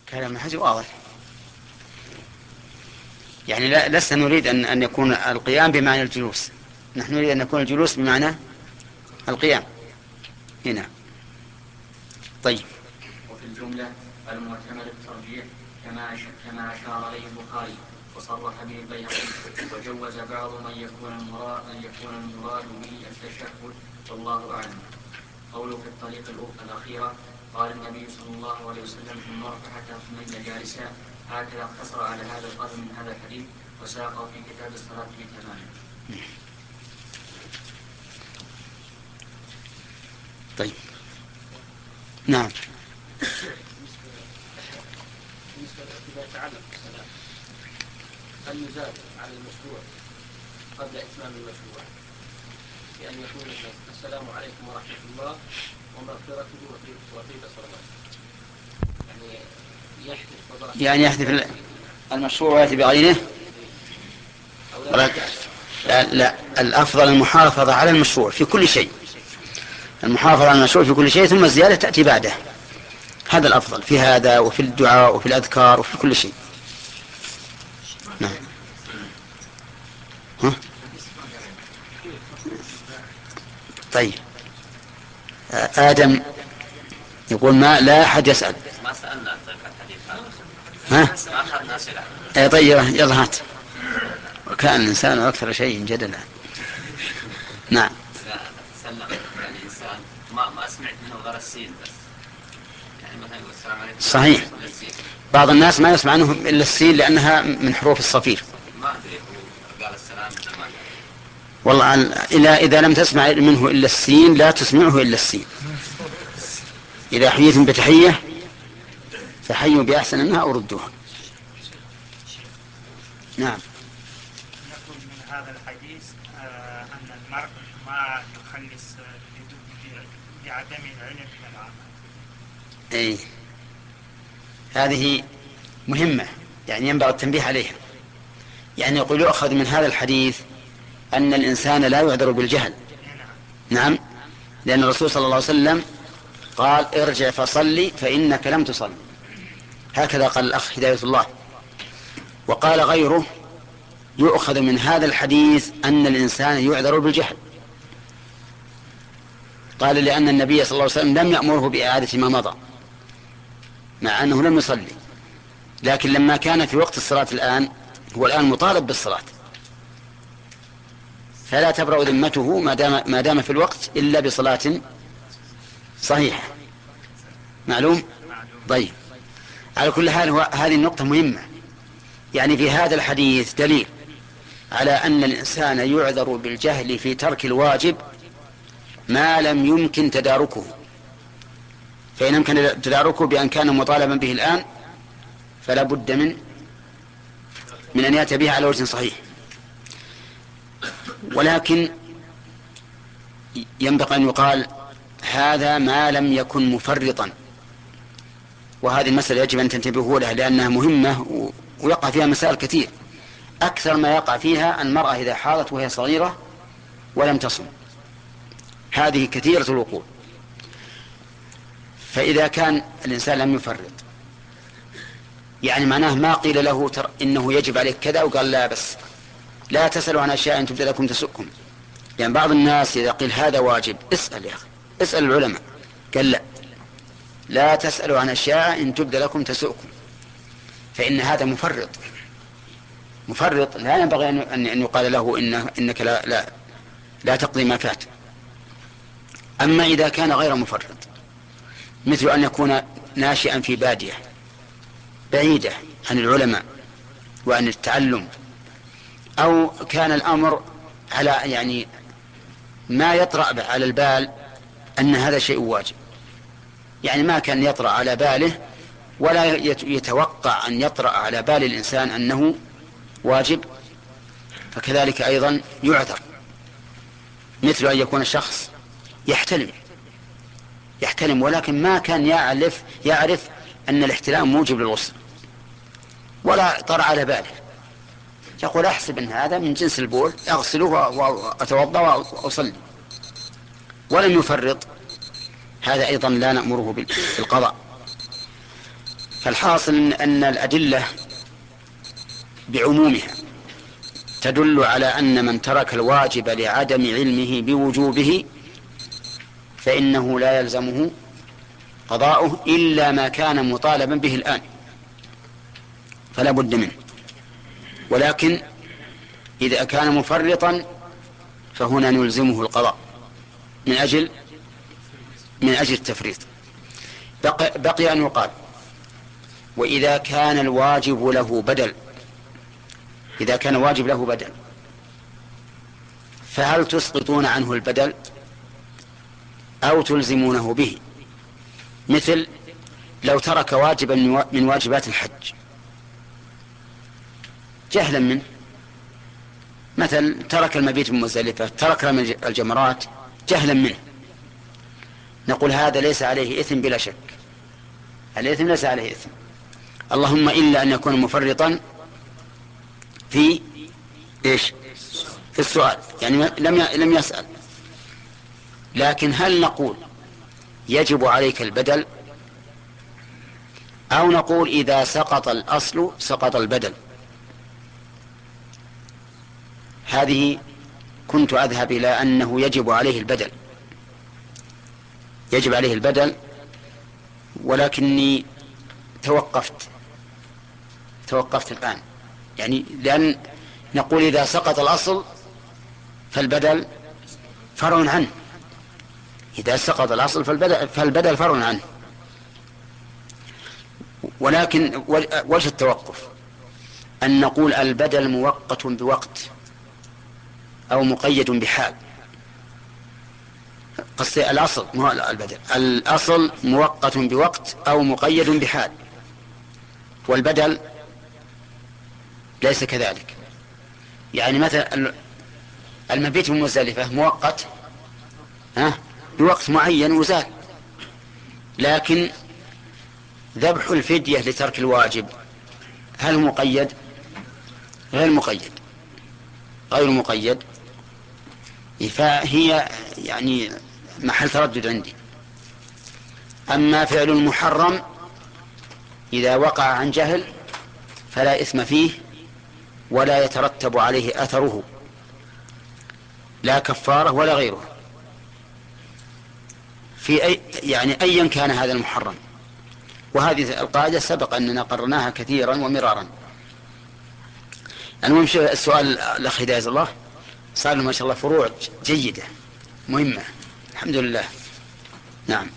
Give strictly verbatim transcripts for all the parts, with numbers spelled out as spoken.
كلام الحج واضح. يعني لا لسنا نريد أن أن يكون القيام بمعنى الجلوس، نحن نريد أن يكون الجلوس بمعنى القيام هنا. طيب. وفي الجملة المعتمد الترجيح كما كما أشار إليه البخاري وصرح به البيهقي، وجوز بعض من يكون المراد من يكون المراد به التشهد، والله أعلم. قوله في الطريق الأخيرة قال النبي صلى الله عليه وسلم ثم رفع حتى اطمئن جالسا، هكذا اقتصر على هذا القدر من هذا الحديث وساقه في كتاب الصلاة بتمامه. طيب. نعم. إذا تعلق الصلاة هل يزاد على المشروع قبل إتمام المشروع بأن يقول السلام عليكم ورحمة الله ومغفرته وطيب صلواته، يعني يحدث يعني يحدث المشروع ويأتي بغيره؟ لا, لا الأفضل المحافظة على المشروع في كل شيء، المحافظة على المشروع في كل شيء ثم الزيادة تأتي بعده، هذا الأفضل في هذا وفي الدعاء وفي الأذكار وفي كل شيء. نعم. ها؟ طيب. آدم يقول ما لا أحد يسأل. ما سألنا طيب الحديث ها؟ ما أخذنا أسئلة. اي طيب يلا هات. وكان الإنسان أكثر شيء جدلا. نعم. سلم يعني إنسان ما ما سمعت منه غير السين بس. يعني مثلا يقول السلام عليكم. صحيح. بعض الناس ما يسمع عنه إلا السين لأنها من حروف الصفير. ما أدري هو قال السلام زمان. والله إذا إذا لم تسمع منه إلا السين لا تسمعه إلا السين. إذا حييتم بتحية فحيوا بأحسن منها أو ردوها. نعم. نقول من هذا الحديث آه أن المرء ما يخلص بعدم العلم من العمل. أي هذه مهمة، يعني ينبغي التنبيه عليها. يعني يقول يؤخذ من هذا الحديث أن الإنسان لا يعذر بالجهل. نعم، لأن الرسول صلى الله عليه وسلم قال ارجع فصلي فإنك لم تصل، هكذا قال الأخ هداية الله. وقال غيره يؤخذ من هذا الحديث أن الإنسان يعذر بالجهل، قال لأن النبي صلى الله عليه وسلم لم يأمره بإعادة ما مضى مع أنه لم يصلي، لكن لما كان في وقت الصلاة الآن هو الآن مطالب بالصلاة، فلا تبرأ ذمته ما دام, ما دام في الوقت إلا بصلاة صحيحة. معلوم؟ طيب. على كل حال هذه النقطة مهمة، يعني في هذا الحديث دليل على أن الإنسان يعذر بالجهل في ترك الواجب ما لم يمكن تداركه، فإن يمكن تداركه بأن كان مطالبا به الآن فلا بد من من أن يأتي به على وجه صحيح. ولكن ينبغي أن يقال هذا ما لم يكن مفرطا، وهذه المسألة يجب أن تنتبهوا لها لأنها مهمة ويقع فيها مسائل كثير. أكثر ما يقع فيها المرأة إذا حاضت وهي صغيرة ولم تصم، هذه كثيرة الوقوع. فإذا كان الإنسان لم يفرط يعني معناه ما قيل له تر إنه يجب عليك كذا وقال لا بس لا تسألوا عن أشياء إن تبدأ لكم تسؤكم. يعني بعض الناس إذا قيل هذا واجب اسأل يا أخي، اسأل العلماء، قال لا لا تسألوا عن أشياء إن تبدأ لكم تسؤكم، فإن هذا مفرط مفرط لا ينبغي أن يقال له إن إنك لا, لا, لا تقضي ما فات. أما إذا كان غير مفرط مثل أن يكون ناشئا في بادية بعيدة عن العلماء وعن التعلم، أو كان الأمر على يعني ما يطرأ على البال أن هذا شيء واجب، يعني ما كان يطرأ على باله ولا يتوقع أن يطرأ على بال الإنسان أنه واجب، فكذلك أيضا يعذر. مثل أن يكون الشخص يحتلم يحتلم ولكن ما كان يعرف يعرف أن الاحتلام موجب للغسل ولا طرأ على باله، يقول أحسب أن هذا من جنس البول أغسله وأتوضأ وأصلي ولم يفرط، هذا أيضا لا نأمره بالقضاء. فالحاصل أن الأدلة بعمومها تدل على أن من ترك الواجب لعدم علمه بوجوبه فإنه لا يلزمه قضاؤه إلا ما كان مطالبا به الآن، فلا بد منه. ولكن إذا كان مفرطا فهنا نلزمه القضاء من أجل من أجل التفريط. بقي, بقي أن يقال: وإذا كان الواجب له بدل، إذا كان واجب له بدل فهل تسقطون عنه البدل أو تلزمونه به؟ مثل لو ترك واجبا من واجبات الحج جهلا منه، مثل ترك المبيت بمزدلفة، ترك الجمرات جهلا منه، نقول هذا ليس عليه إثم بلا شك، الإثم ليس عليه إثم، اللهم إلا أن يكون مفرطا في إيش؟ في السؤال، يعني لم لم يسأل. لكن هل نقول يجب عليك البدل أو نقول إذا سقط الأصل سقط البدل؟ هذه كنت أذهب إلى أنه يجب عليه البدل، يجب عليه البدل، ولكني توقفت توقفت الآن، يعني لأن نقول إذا سقط الأصل فالبدل فرع عنه، إذا سقط الأصل فالبدل, فالبدل فرع عنه. ولكن وجه التوقف أن نقول البدل مؤقت بوقت أو مقيد بحال. قصدي الأصل مو البدل، الأصل مؤقت بوقت أو مقيد بحال، والبدل ليس كذلك. يعني مثلا المبيت بمزدلفة مؤقت ها بوقت معين وزال، لكن ذبح الفدية لترك الواجب هل مقيد؟ غير مقيد، غير مقيد، فهي يعني محل تردد عندي. أما فعل المحرم إذا وقع عن جهل فلا إثم فيه ولا يترتب عليه أثره، لا كفارة ولا غيره، في أي يعني أيا كان هذا المحرم. وهذه القاعدة سبق أننا قررناها كثيرا ومرارا. المهم السؤال الأخ هداية الله صار ما شاء الله فروع جيدة مهمة الحمد لله. نعم.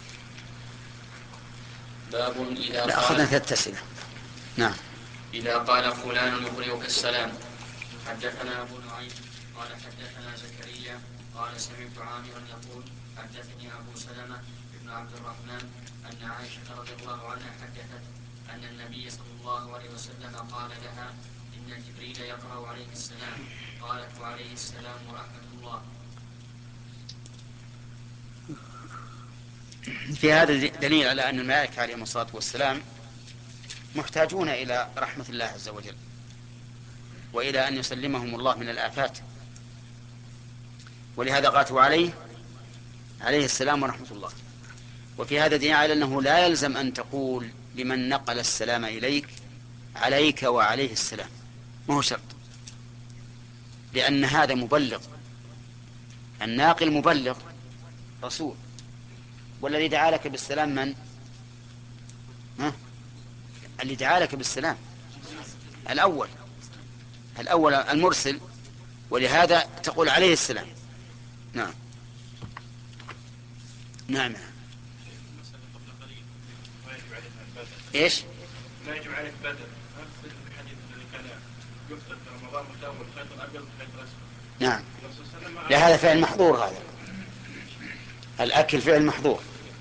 باب إذا لا أخذنا ثلاث أسئلة. نعم. إذا قال فلان يقرئك السلام. حدثنا أبو نعيم قال حدثنا زكريا قال سمعت عامرا يقول حدثني أبو سلمة بن عبد الرحمن أن عائشة رضي الله عنها حدثت أن النبي صلى الله عليه وسلم قال لها إن جبريل يقرأ عليه السلام. قالت وعليه السلام ورحمة الله. في هذا دليل على أن الملائكة عليهم الصلاة والسلام محتاجون إلى رحمة الله عز وجل وإلى أن يسلمهم الله من الآفات، ولهذا قالت عليه عليه السلام ورحمة الله. وفي هذا دليل على أنه لا يلزم أن تقول لمن نقل السلام إليك عليك وعليه السلام، ما هو شرط، لأن هذا مبلغ، الناقل مبلغ رسول، والذي دعا لك بالسلام من؟ ها؟ اللي دعا لك بالسلام الأول الأول المرسل، ولهذا تقول عليه السلام. نعم. نعم. ايش؟ لا يجب عليك بدل، مثل الحديث الذي كان يفطر في رمضان متأول الخيط الأبيض والخيط الأسود. نعم. لا هذا فعل محظور، هذا الأكل فعل محظور.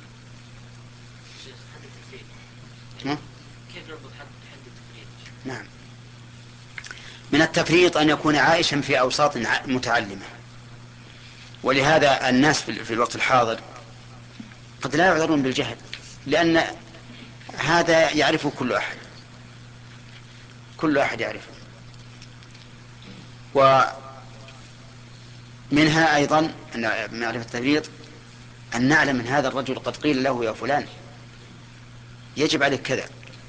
كيف نربط حد التفريط؟ نعم. من التفريط أن يكون عائشا في أوساط متعلمة، ولهذا الناس في الوقت الحاضر قد لا يعذرون بالجهل، لأن هذا يعرفه كل أحد، كل أحد يعرفه. ومنها أيضا أن معرفة التفريط أن نعلم من هذا الرجل قد قيل له يا فلان يجب عليك كذا،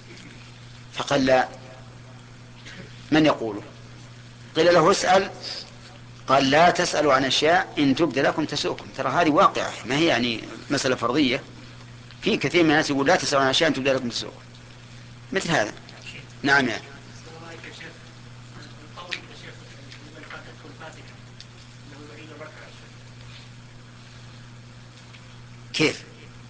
فقال لا. من يقوله؟ قيل له اسأل، قال لا تسألوا عن أشياء إن تبد لكم تسؤكم. ترى هذه واقعة، ما هي يعني مسألة فرضية. في كثير من الناس يقول لا تسألوا عن أشياء إن تبد لكم تسؤكم، مثل هذا. نعم يعني. كيف؟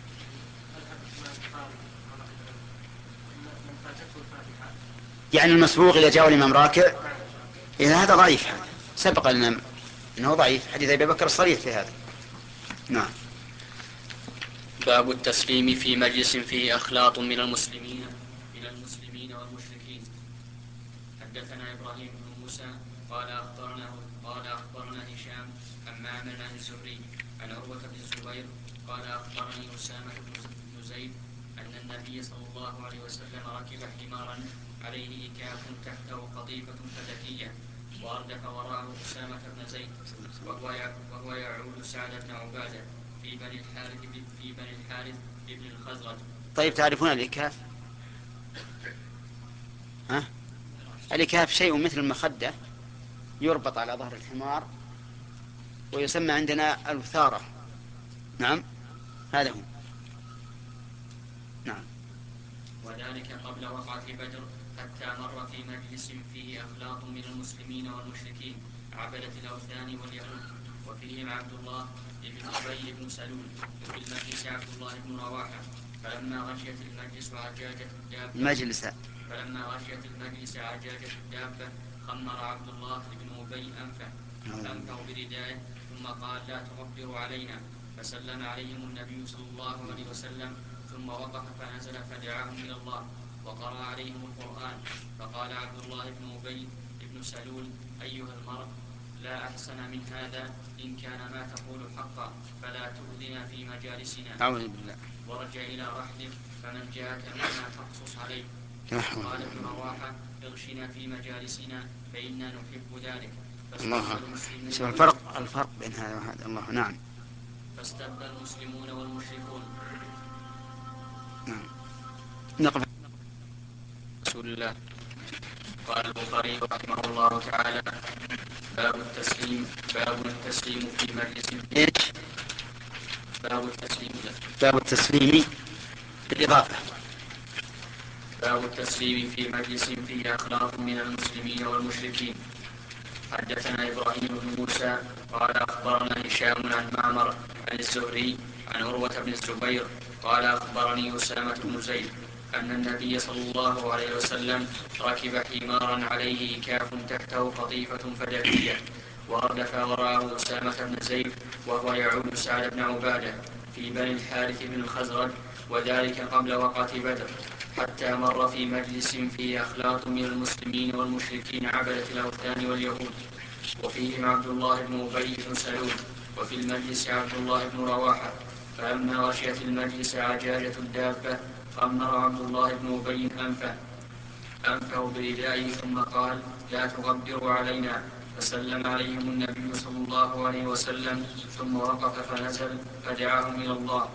يعني المسبوق إذا جاء الإمام راكع، إذا هذا ضعيف، هذا سبق لنا أنه ضعيف، حديث أبي بكر صريح في هذا. نعم. باب التسليم في مجلس فيه أخلاط من المسلمين من المسلمين والمشركين. حدثنا إبراهيم بن موسى قال أخبرنا قال أخبرنا هشام عن معمر عن الزهري عن عروة بن الزبير قال أخبرني أسامة بن زيد أن النبي صلى الله عليه وسلم ركب حمارا عليه إكاف تحته قطيفة فدكية وأردف وراءه أسامة بن زيد وهو يعود سعد بن عبادة في بني الحارث في بني الحارث ابن الخزرج. طيب تعرفون الإكاف؟ ها؟ الإكاف شيء مثل المخدة يربط على ظهر الحمار ويسمى عندنا الوثارة. نعم هذا هو. نعم. وذلك قبل وقعة بدر حتى مر في مجلس فيه أخلاط من المسلمين والمشركين عبدة الأوثان واليهود وفيهم عبد الله بن أبي بن سلول وفي المجلس عبد الله بن رواحة فلما غشيت المجلس وعجاجت الدابة المجلس فلما غشيت المجلس عجاجت الدابة خمر عبد الله بن أبي أنفه أنفه بردائه ثم قال لا تغبروا علينا فسلم عليهم النبي صلى الله عليه وسلم ثم وقف فنزل فدعاهم إلى الله وقرأ عليهم القرآن فقال عبد الله بن أبي بن سلول أيها المرء لا أحسن من هذا إن كان ما تقول حقا فلا تؤذنا في مجالسنا. أعوذ بالله. ورجع إلى رحلك فمن جاءك مما تقصص عليه. قال ابن رواحة اغشنا في مجالسنا فإنا نحب ذلك. الله. شوف الفرق الفرق بين هذا وهذا. الله. نعم. فاستبى المسلمون والمشركون. نعم. نقف. رسول الله. قال البخاري رحمه الله تعالى باب التسليم باب التسليم في مجلس ايش؟ باب التسليم باب التسليم بالإضافة. باب التسليم في مجلس فيه أخلاق من المسلمين والمشركين. حدثنا إبراهيم بن موسى قال أخبرنا هشام عن معمر عن الزهري عن عروة بن الزبير قال أخبرني أسامة بن زيد أن النبي صلى الله عليه وسلم ركب حمارا عليه إكاف تحته قطيفة فدكية وأردف وراءه أسامة بن زيد وهو يعود سعد بن عبادة في بني الحارث بن الخزرج وذلك قبل وقعة بدر حتى مر في مجلس فيه أخلاط من المسلمين والمشركين عبدة الأوثان واليهود وفيهم عبد الله بن أبي بن سلول وفي المجلس عبد الله بن رواحة فلما غشيت المجلس عجاجة الدابة خمر عبد الله بن أبي أنفه أنفه بردائه ثم قال لا تغبروا علينا فسلم عليهم النبي صلى الله عليه وسلم ثم وقف فنزل فدعاهم إلى الله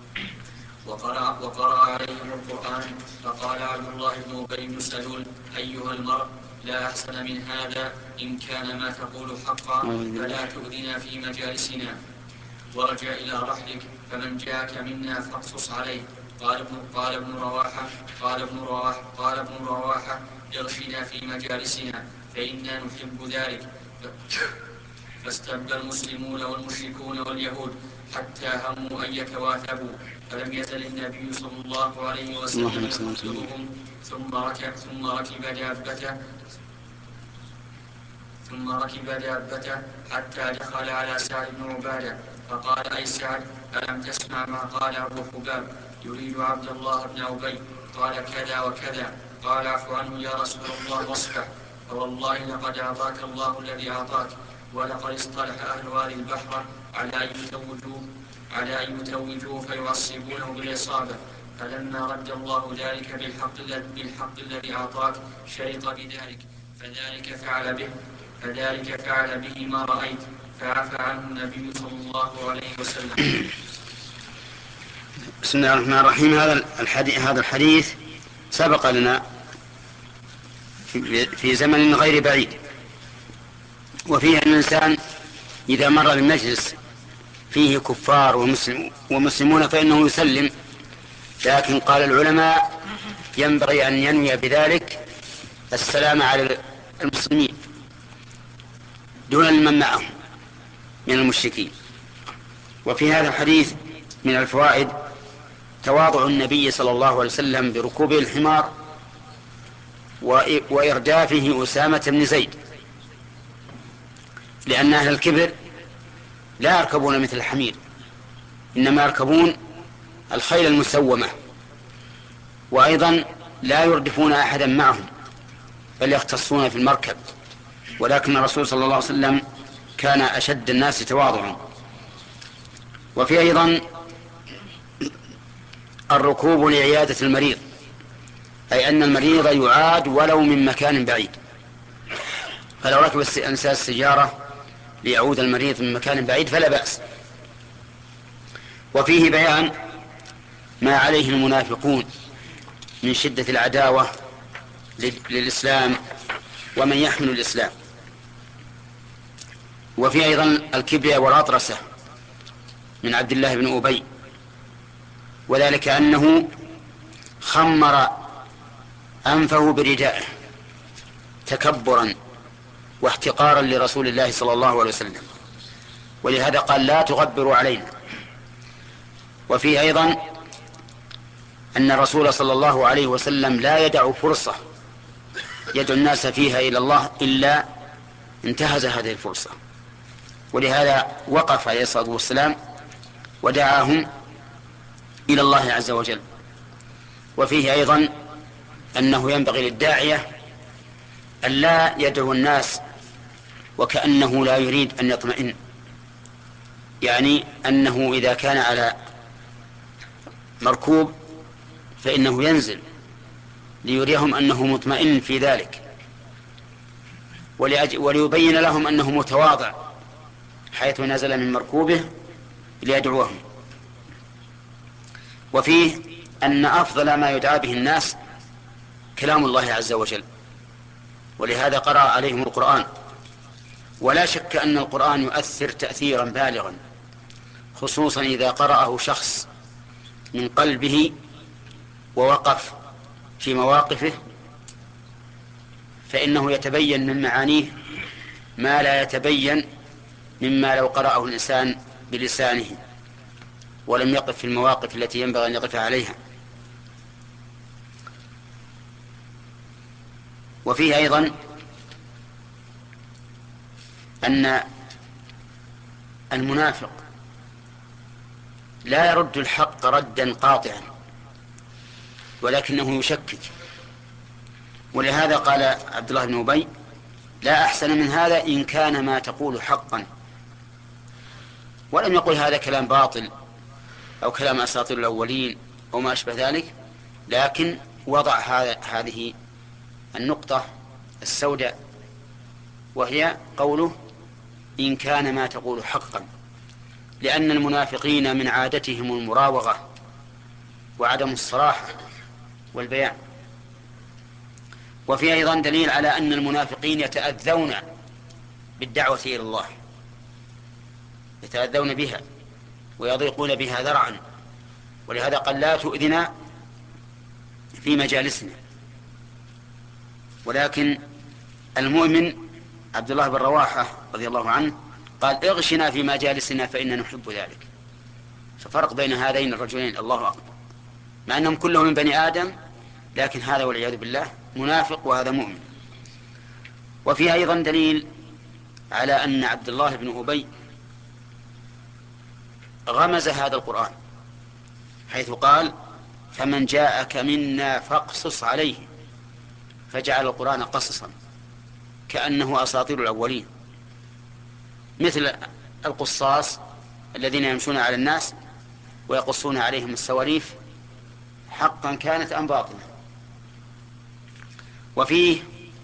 وقرأ, وقرأ عليهم القرآن فقال عبد الله بن أبي بن سلول أيها المرء لا أحسن من هذا إن كان ما تقول حقا فلا تؤذنا في مجالسنا. ورجع إلى رحلك فمن جاءك منا فاقصص عليه. قال ابن قال ابن رواحة قال ابن رواحة قال ابن رواحة اغشنا في مجالسنا فإنا نحب ذلك. فاستبى المسلمون والمشركون واليهود حتى هموا أن يتواثبوا فلم يزل النبي صلى الله عليه وسلم يخطبهم ثم ركب ثم ركب دابته ثم ركب دابته حتى دخل على سعد بن عبادة فقال أي سعد ألم تسمع ما قال أبو حباب يريد عبد الله بن أبي قال كذا وكذا قال اعف عنه يا رسول الله واصفح فوالله لقد أعطاك الله الذي أعطاك ولقد اصطلح أهل هذه البحر على أن يتوجوه على أن يتوجوه فيعصبونه بالإصابة فلما رد الله ذلك بالحق, بالحق الذي أعطاك شرط بذلك فذلك فعل به فذلك فعل به ما رأيت فعفى عنه النبي صلى الله عليه وسلم. بسم الله الرحمن الرحيم. هذا الحديث هذا الحديث سبق لنا في زمن غير بعيد. وفيه أن الإنسان إذا مر بمجلس فيه كفار ومسلم ومسلمون فإنه يسلم، لكن قال العلماء ينبغي أن ينوي بذلك السلام على المسلمين دون من معهم من المشركين. وفي هذا الحديث من الفوائد تواضع النبي صلى الله عليه وسلم بركوبه الحمار وإردافه أسامة بن زيد، لأن أهل الكبر لا يركبون مثل الحمير، إنما يركبون الخيل المسومة، وأيضا لا يردفون أحدا معهم بل يختصون في المركب. ولكن الرسول صلى الله عليه وسلم كان أشد الناس تواضعا. وفي أيضا الركوب لعيادة المريض، أي أن المريض يعاد ولو من مكان بعيد، فلو ركب الإنسان السيارة ليعود المريض من مكان بعيد فلا بأس. وفيه بيان ما عليه المنافقون من شدة العداوة للإسلام ومن يحمل الإسلام. وفي أيضا الكبرياء والأطرسة من عبد الله بن أبي، وذلك أنه خمر أنفه بردائه تكبرا واحتقارا لرسول الله صلى الله عليه وسلم، ولهذا قال لا تغبروا علينا. وفي أيضا أن الرسول صلى الله عليه وسلم لا يدع فرصة يدعو الناس فيها إلى الله إلا انتهز هذه الفرصة، ولهذا وقف عليه الصلاة والسلام ودعاهم إلى الله عز وجل. وفيه أيضا أنه ينبغي للداعية أن لا يدعو الناس وكأنه لا يريد أن يطمئن، يعني أنه إذا كان على مركوب فإنه ينزل ليريهم أنه مطمئن في ذلك، وليبين لهم أنه متواضع حيث نزل من مركوبه ليدعوهم. وفيه أن أفضل ما يدعى به الناس كلام الله عز وجل، ولهذا قرأ عليهم القرآن. ولا شك أن القرآن يؤثر تأثيرا بالغا، خصوصا إذا قرأه شخص من قلبه ووقف في مواقفه، فإنه يتبين من معانيه ما لا يتبين مما لو قرأه الإنسان بلسانه ولم يقف في المواقف التي ينبغي أن يقف عليها. وفيه أيضا أن المنافق لا يرد الحق ردا قاطعا، ولكنه يشكك. ولهذا قال عبد الله بن أبي لا أحسن من هذا إن كان ما تقول حقا، ولم يقل هذا كلام باطل أو كلام أساطير الأولين أو ما أشبه ذلك، لكن وضع هذه النقطة السوداء، وهي قوله إن كان ما تقول حقا، لأن المنافقين من عادتهم المراوغة وعدم الصراحة والبيان. وفي أيضا دليل على أن المنافقين يتأذون بالدعوة إلى الله، يتأذون بها ويضيقون بها ذرعا، ولهذا قال لا تؤذنا في مجالسنا. ولكن المؤمن عبد الله بن رواحة رضي الله عنه قال اغشنا في مجالسنا فإننا نحب ذلك. ففرق بين هذين الرجلين الله أكبر، مع أنهم كلهم من بني آدم، لكن هذا والعياذ بالله منافق وهذا مؤمن. وفي أيضا دليل على أن عبد الله بن أبي غمز هذا القرآن حيث قال فمن جاءك منا فاقصص عليه، فجعل القرآن قصصا كأنه أساطير الأولين، مثل القصاص الذين يمشون على الناس ويقصون عليهم السواريف حقا كانت أم باطلا. وفيه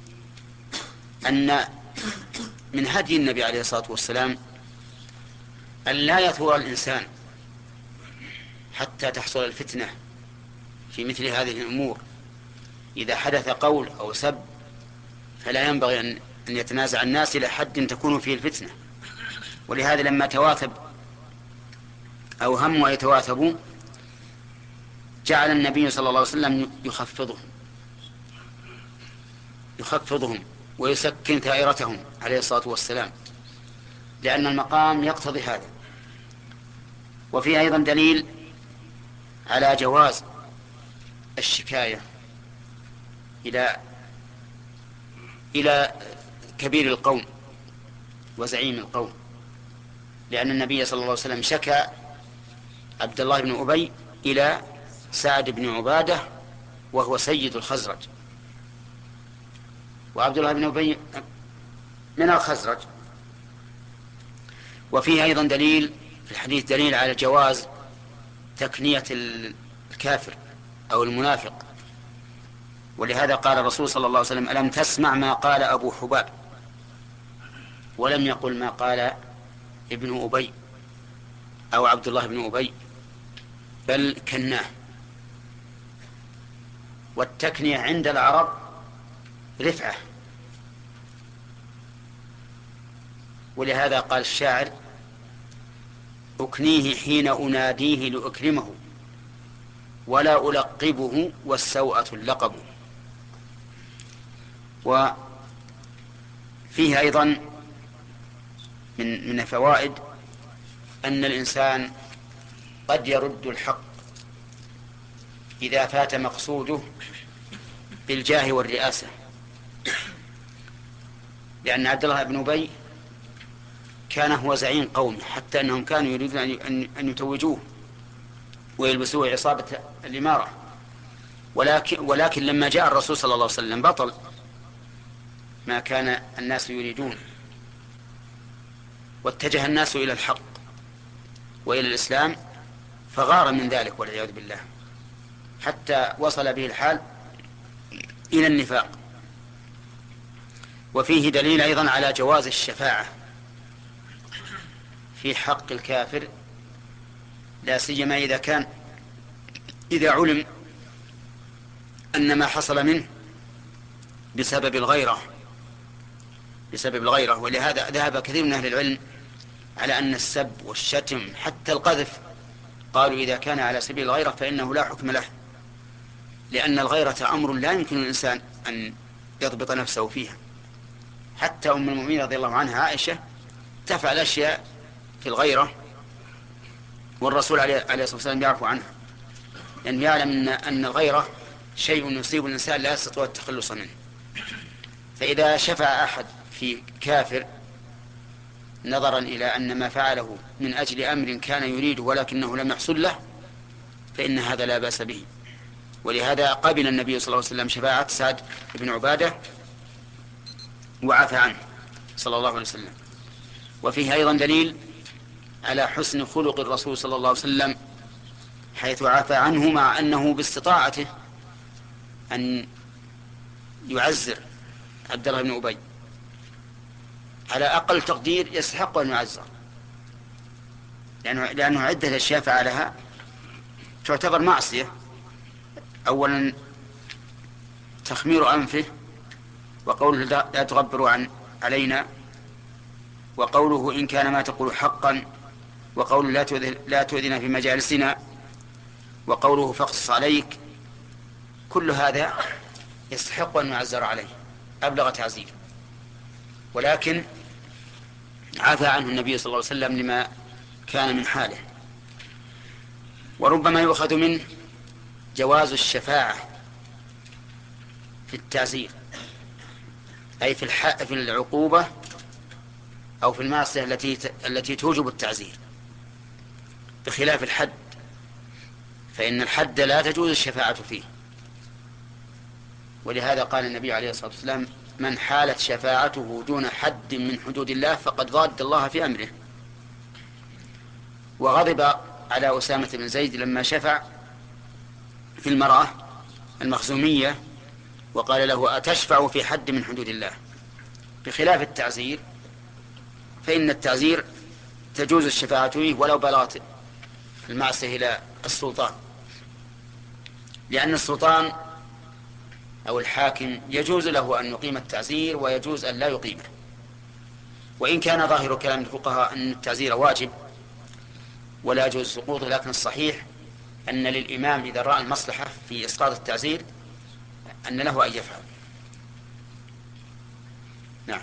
أن من هدي النبي عليه الصلاة والسلام أن لا يثور الإنسان حتى تحصل الفتنة في مثل هذه الأمور. إذا حدث قول أو سب فلا ينبغي أن يتنازع الناس إلى حد تكون فيه الفتنة. ولهذا لما تواثب أو هموا يتواثبوا جعل النبي صلى الله عليه وسلم يخفضهم يخفضهم ويسكن ثائرتهم عليه الصلاة والسلام، لأن المقام يقتضي هذا. وفيه أيضا دليل على جواز الشكاية إلى إلى كبير القوم وزعيم القوم، لأن النبي صلى الله عليه وسلم شكى عبد الله بن أبي إلى سعد بن عبادة وهو سيد الخزرج، وعبد الله بن أبي من الخزرج. وفيه أيضا دليل في الحديث دليل على جواز تكنية الكافر أو المنافق، ولهذا قال الرسول صلى الله عليه وسلم: ألم تسمع ما قال أبو حباب؟ ولم يقل ما قال ابن أبي أو عبد الله بن أبي، بل كناه. والتكنية عند العرب رفعة، ولهذا قال الشاعر: أكنيه حين أناديه لأكرمه ولا ألقبه والسوءة اللقب. وفيه أيضا من من الفوائد أن الإنسان قد يرد الحق إذا فات مقصوده بالجاه والرئاسة، لأن عبد الله بن أبي كان هو زعيم قومه، حتى أنهم كانوا يريدون أن يتوجوه ويلبسوه عصابة الإمارة، ولكن, ولكن لما جاء الرسول صلى الله عليه وسلم بطل ما كان الناس يريدون، واتجه الناس إلى الحق وإلى الإسلام، فغار من ذلك والعياذ بالله، حتى وصل به الحال إلى النفاق. وفيه دليل أيضا على جواز الشفاعة في حق الكافر، لا سيما إذا كان إذا علم أن ما حصل منه بسبب الغيرة بسبب الغيرة. ولهذا ذهب كثير من أهل العلم على أن السب والشتم حتى القذف قالوا إذا كان على سبيل الغيرة فإنه لا حكم له، لأن الغيرة أمر لا يمكن الإنسان أن يضبط نفسه فيها. حتى أم المؤمنين رضي الله عنها عائشة تفعل أشياء في الغيرة والرسول عليه الصلاة والسلام يعفو عنها، لأنه يعلم أن أن الغيرة شيء يصيب الإنسان لا يستطيع التخلص منه. فإذا شفع أحد في كافر نظرا إلى أن ما فعله من أجل أمر كان يريد ولكنه لم يحصل له، فإن هذا لا بأس به. ولهذا قبل النبي صلى الله عليه وسلم شفاعة سعد بن عبادة وعفى عنه صلى الله عليه وسلم. وفيه أيضا دليل على حسن خلق الرسول صلى الله عليه وسلم حيث عفى عنه، مع أنه باستطاعته أن يعزر عبد الله بن أبي على أقل تقدير يستحق أن يعزر، لأنه, لأنه عدة أشياء فعلها تعتبر معصية. أولا تخمير أنفه، وقوله لا تغبروا عن علينا، وقوله إن كان ما تقول حقا، وقوله لا تؤذنا في مجالسنا، وقوله فاقصص عليك. كل هذا يستحق أن يعزر عليه أبلغ تعزير، ولكن عفى عنه النبي صلى الله عليه وسلم لما كان من حاله. وربما يؤخذ منه جواز الشفاعة في التعزير، أي في الح... في العقوبة أو في المعصية التي التي توجب التعزير، بخلاف الحد، فإن الحد لا تجوز الشفاعة فيه. ولهذا قال النبي عليه الصلاة والسلام: من حالت شفاعته دون حد من حدود الله فقد ضاد الله في أمره. وغضب على أسامة بن زيد لما شفع في المرأة المخزومية وقال له: أتشفع في حد من حدود الله؟ بخلاف التعزير، فإن التعزير تجوز الشفاعة فيه ولو بلغت المعصية إلى السلطان، لأن السلطان أو الحاكم يجوز له أن يقيم التعزير ويجوز أن لا يقيمه. وإن كان ظاهر كلام الفقهاء أن التعزير واجب ولا يجوز سقوطه، لكن الصحيح أن للإمام إذا رأى المصلحة في إسقاط التعزير أن له أن يفعل. نعم.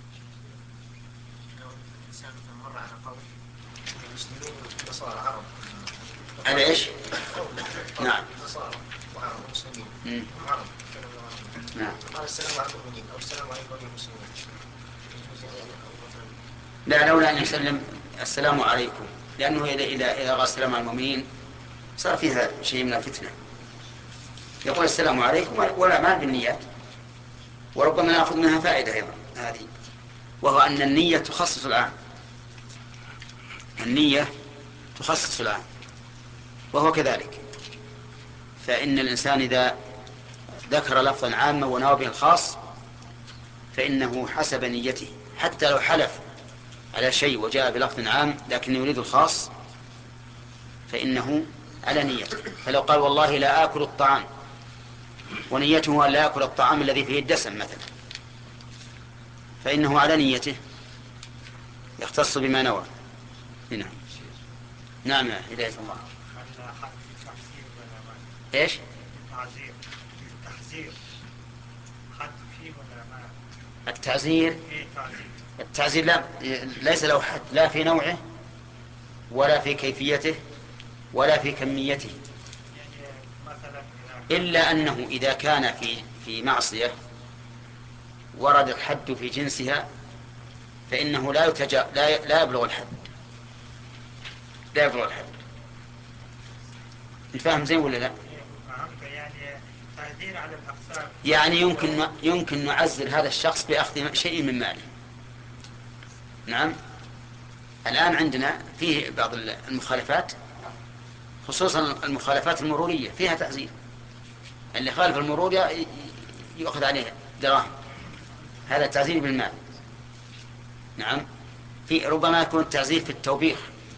على إيش؟ نعم. نعم. لا، لولا أن يسلم السلام عليكم، لأنه إذا إذا قال السلام على المؤمنين صار فيها شيء من الفتنة. يقول السلام عليكم ولا ما بالنيات، وربما نأخذ منها فائدة أيضا هذه، وهو أن النية تخصص العام. النية تخصص العام، وهو كذلك. فإن الإنسان إذا ذكر لفظا عاما ونوى به الخاص فإنه حسب نيته، حتى لو حلف على شيء وجاء بلفظ عام لكن يريد الخاص فإنه على نيته. فلو قال والله لا آكل الطعام ونيته أن لا آكل الطعام الذي فيه الدسم مثلا، فإنه على نيته يختص بما نوى. هنا. نعم يا هداية الله. ايش؟ التعزير التحذير حد فيه ولا ما؟ التعزير ايه تعزير؟ التعزير لا ليس له حد، لا في نوعه ولا في كيفيته ولا في كميته، يعني مثلا إلا أنه إذا كان في في معصية ورد الحد في جنسها فإنه لا يتجا لا لا يبلغ الحد، لا يبلغ الحد. الفهم زين ولا لا؟ يعني تعذير على الأقسام، يعني يمكن يمكن نعزل هذا الشخص بأخذ شيء من ماله. نعم. الآن عندنا فيه بعض المخالفات، خصوصا المخالفات المرورية فيها تعزير. اللي خالف المرورية يأخذ عليه دراهم، هذا تعزير بالمال. نعم. في ربما يكون التعزير في التوبيخ،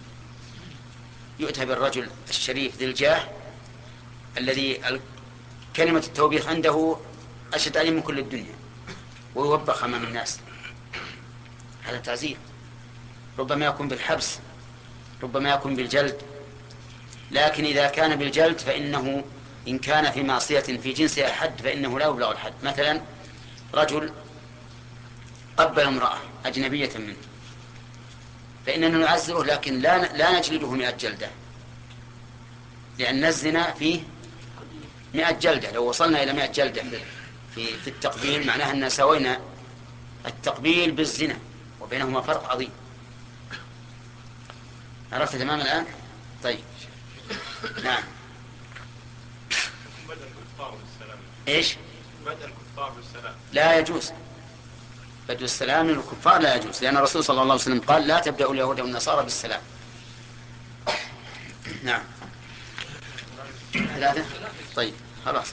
يؤتى بالرجل الشريف ذي الجاه الذي كلمة التوبيخ عنده أشد عليه من كل الدنيا ويوبخ أمام الناس، هذا تعزير. ربما يكون بالحبس، ربما يكون بالجلد. لكن إذا كان بالجلد فإنه إن كان في معصية في جنسها حد فإنه لا يبلغ الحد. مثلا رجل قبل امرأة أجنبية منه فإننا نعزره، لكن لا لا نجلده مئة جلدة، لأن الزنا فيه مئة جلدة. لو وصلنا إلى مئة جلدة في في التقبيل معناها أن سوينا التقبيل بالزنا، وبينهما فرق عظيم. عرفت تمام الآن؟ طيب. نعم. بدء الكفار بالسلام. إيش؟ بدء الكفار بالسلام. لا يجوز بدء السلام للكفار، لا يجوز، لأن الرسول صلى الله عليه وسلم قال لا تبدأوا اليهود والنصارى بالسلام. نعم. ثلاثة. طيب خلاص.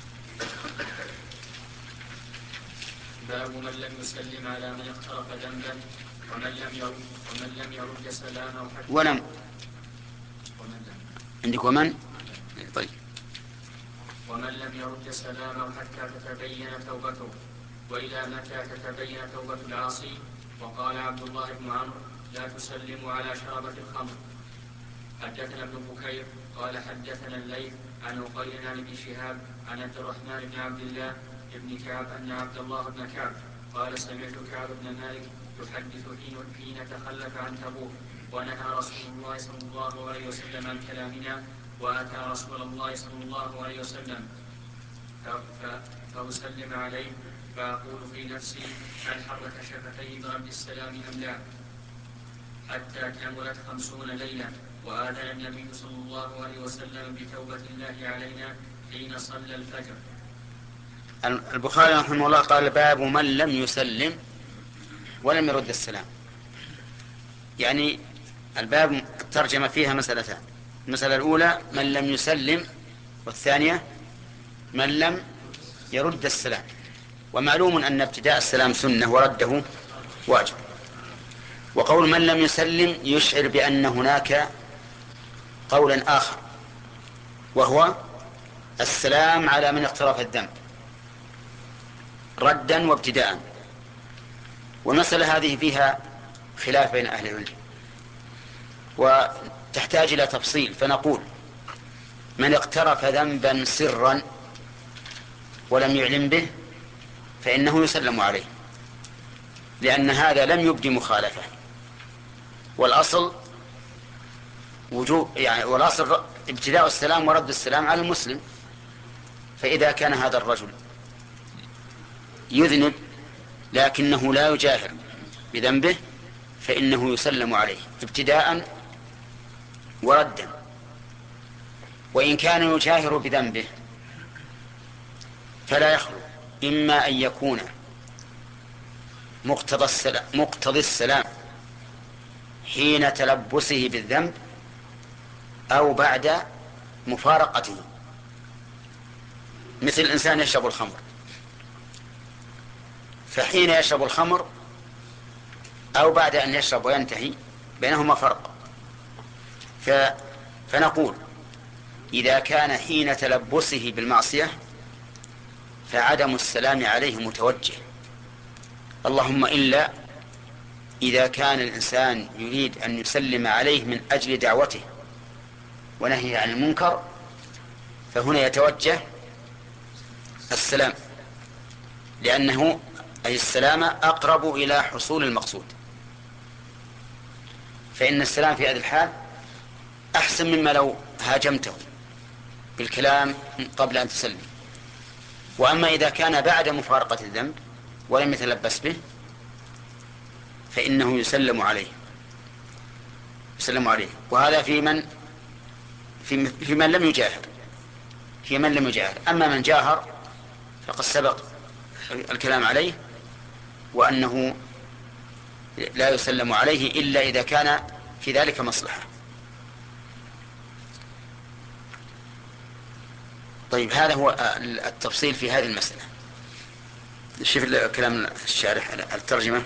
باب من لم يسلم على من اقترف ذنبا ومن لم يرد ومن لم يرد سلامه حتى ولم ومن لم عندك ومن؟ طيب. ومن لم يرد سلامه حتى تتبين توبته، وإلى متى تتبين توبة العاصي. وقال عبد الله بن عمرو لا تسلموا على شربة الخمر. حدثنا ابن بكير قال حدثنا الليث عن عقيل عن ابن شهاب عن عبد الرحمن بن عبد الله بن كعب أن عبد الله بن كعب قال سمعت كعب بن مالك يحدث حين حين تخلف عن تبوك ونهى رسول الله صلى الله عليه وسلم عن كلامنا، وأتى رسول الله صلى الله عليه وسلم فأسلم عليه فأقول في نفسي هل حرك شفتيه برد السلام أم لا، حتى كملت خمسون ليلة وآذن النبي صلى الله عليه وسلم بتوبة الله علينا حين صلى الفجر. البخاري رحمه الله قال باب من لم يسلم ولم يرد السلام. يعني الباب الترجمة فيها مسألتان، المسألة الأولى من لم يسلم، والثانية من لم يرد السلام. ومعلوم أن ابتداء السلام سنة ورده واجب. وقول من لم يسلم يشعر بأن هناك قولا آخر، وهو السلام على من اقترف الذنب. ردا وابتداء. والمسألة هذه فيها خلاف بين أهل العلم وتحتاج إلى تفصيل، فنقول: من اقترف ذنبا سرا ولم يعلم به فإنه يسلم عليه، لأن هذا لم يبدي مخالفة، والأصل وجوب يعني والأصل ابتداء السلام ورد السلام على المسلم. فإذا كان هذا الرجل يذنب لكنه لا يجاهر بذنبه فإنه يسلم عليه ابتداء وردا. وإن كان يجاهر بذنبه فلا يخلو إما أن يكون مقتضى السلام, مقتضى السلام حين تلبسه بالذنب أو بعد مفارقته، مثل الإنسان يشرب الخمر، فحين يشرب الخمر أو بعد أن يشرب وينتهي بينهما فرق. فنقول: إذا كان حين تلبسه بالمعصية فعدم السلام عليه متوجه، اللهم إلا إذا كان الإنسان يريد أن يسلم عليه من أجل دعوته ونهيه عن المنكر، فهنا يتوجه السلام، لأنه أي السلام أقرب إلى حصول المقصود، فإن السلام في هذه الحال أحسن مما لو هاجمته بالكلام قبل أن تسلم. وأما إذا كان بعد مفارقة الذنب ولم يتلبس به فإنه يسلم عليه يسلم عليه وهذا في من في, في من لم يجاهر في من لم يجاهر. أما من جاهر فقد سبق الكلام عليه، وأنه لا يسلم عليه إلا إذا كان في ذلك مصلحة. طيب، هذا هو التفصيل في هذه المسألة. شوف كلام الشارح الترجمة.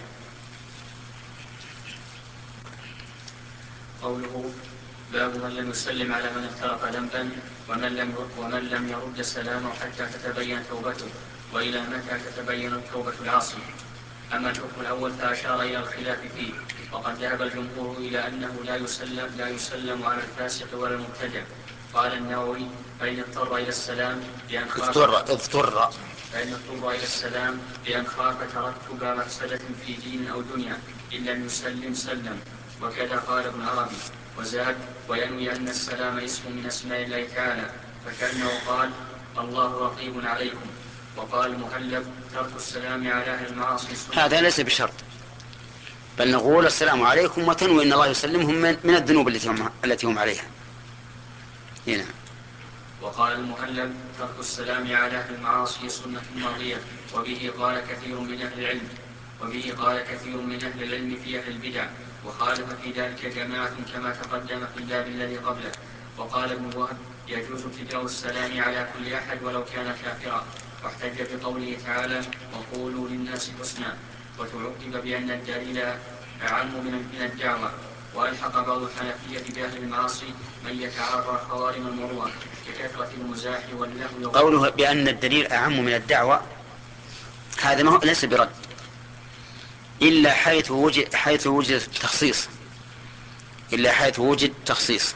قوله: باب من لم يسلم على من اقترف ذنبا ومن لم ومن لم يرد سلامه حتى تتبين توبته، وإلى متى تتبين توبة العاصي. أما الحكم الأول فأشار إلى الخلاف فيه، وقد ذهب الجمهور إلى أنه لا يسلم لا يسلم على الفاسق ولا المبتدع. قال النووي: فإن اضطر إلى السلام بأن خاف اضطر اضطر فإن اضطر إلى السلام بأن خاف ترتب مفسدة في دين أو دنيا إن لم يسلم سلم. وكذا قال ابن عربي. وزاد: وينوي أن السلام اسم من أسماء الله تعالى، فكأنه قال: الله رقيب عليكم. وقال المهلب: ترك السلام على أهل المعاصي. هذا ليس بشرط، بل نقول السلام عليكم وتنوي أن الله يسلمهم من الذنوب التي هم, التي هم عليها. هنا. وقال المهلب: ترك السلام على أهل المعاصي سنة ماضية، وبه قال كثير من أهل العلم وبه قال كثير من أهل العلم في أهل البدع، وخالف في ذلك جماعة كما تقدم في الباب الذي قبله. وقال ابن وهب: يجوز ابتداء السلام على كل أحد ولو كان كافرا، واحتج بقوله تعالى: وقولوا للناس حسنا. وتعقب بأن الدليل أعم من الدعوة. وألحق بعض الحنفية بأهل المعاصي من يتعاطى خوارم المروءة ككثرة المزاح واللهو. قوله بأن الدليل أعم من الدعوة هذا ما هو ليس برد، إلا حيث وجد حيث وجد تخصيص إلا حيث وجد تخصيص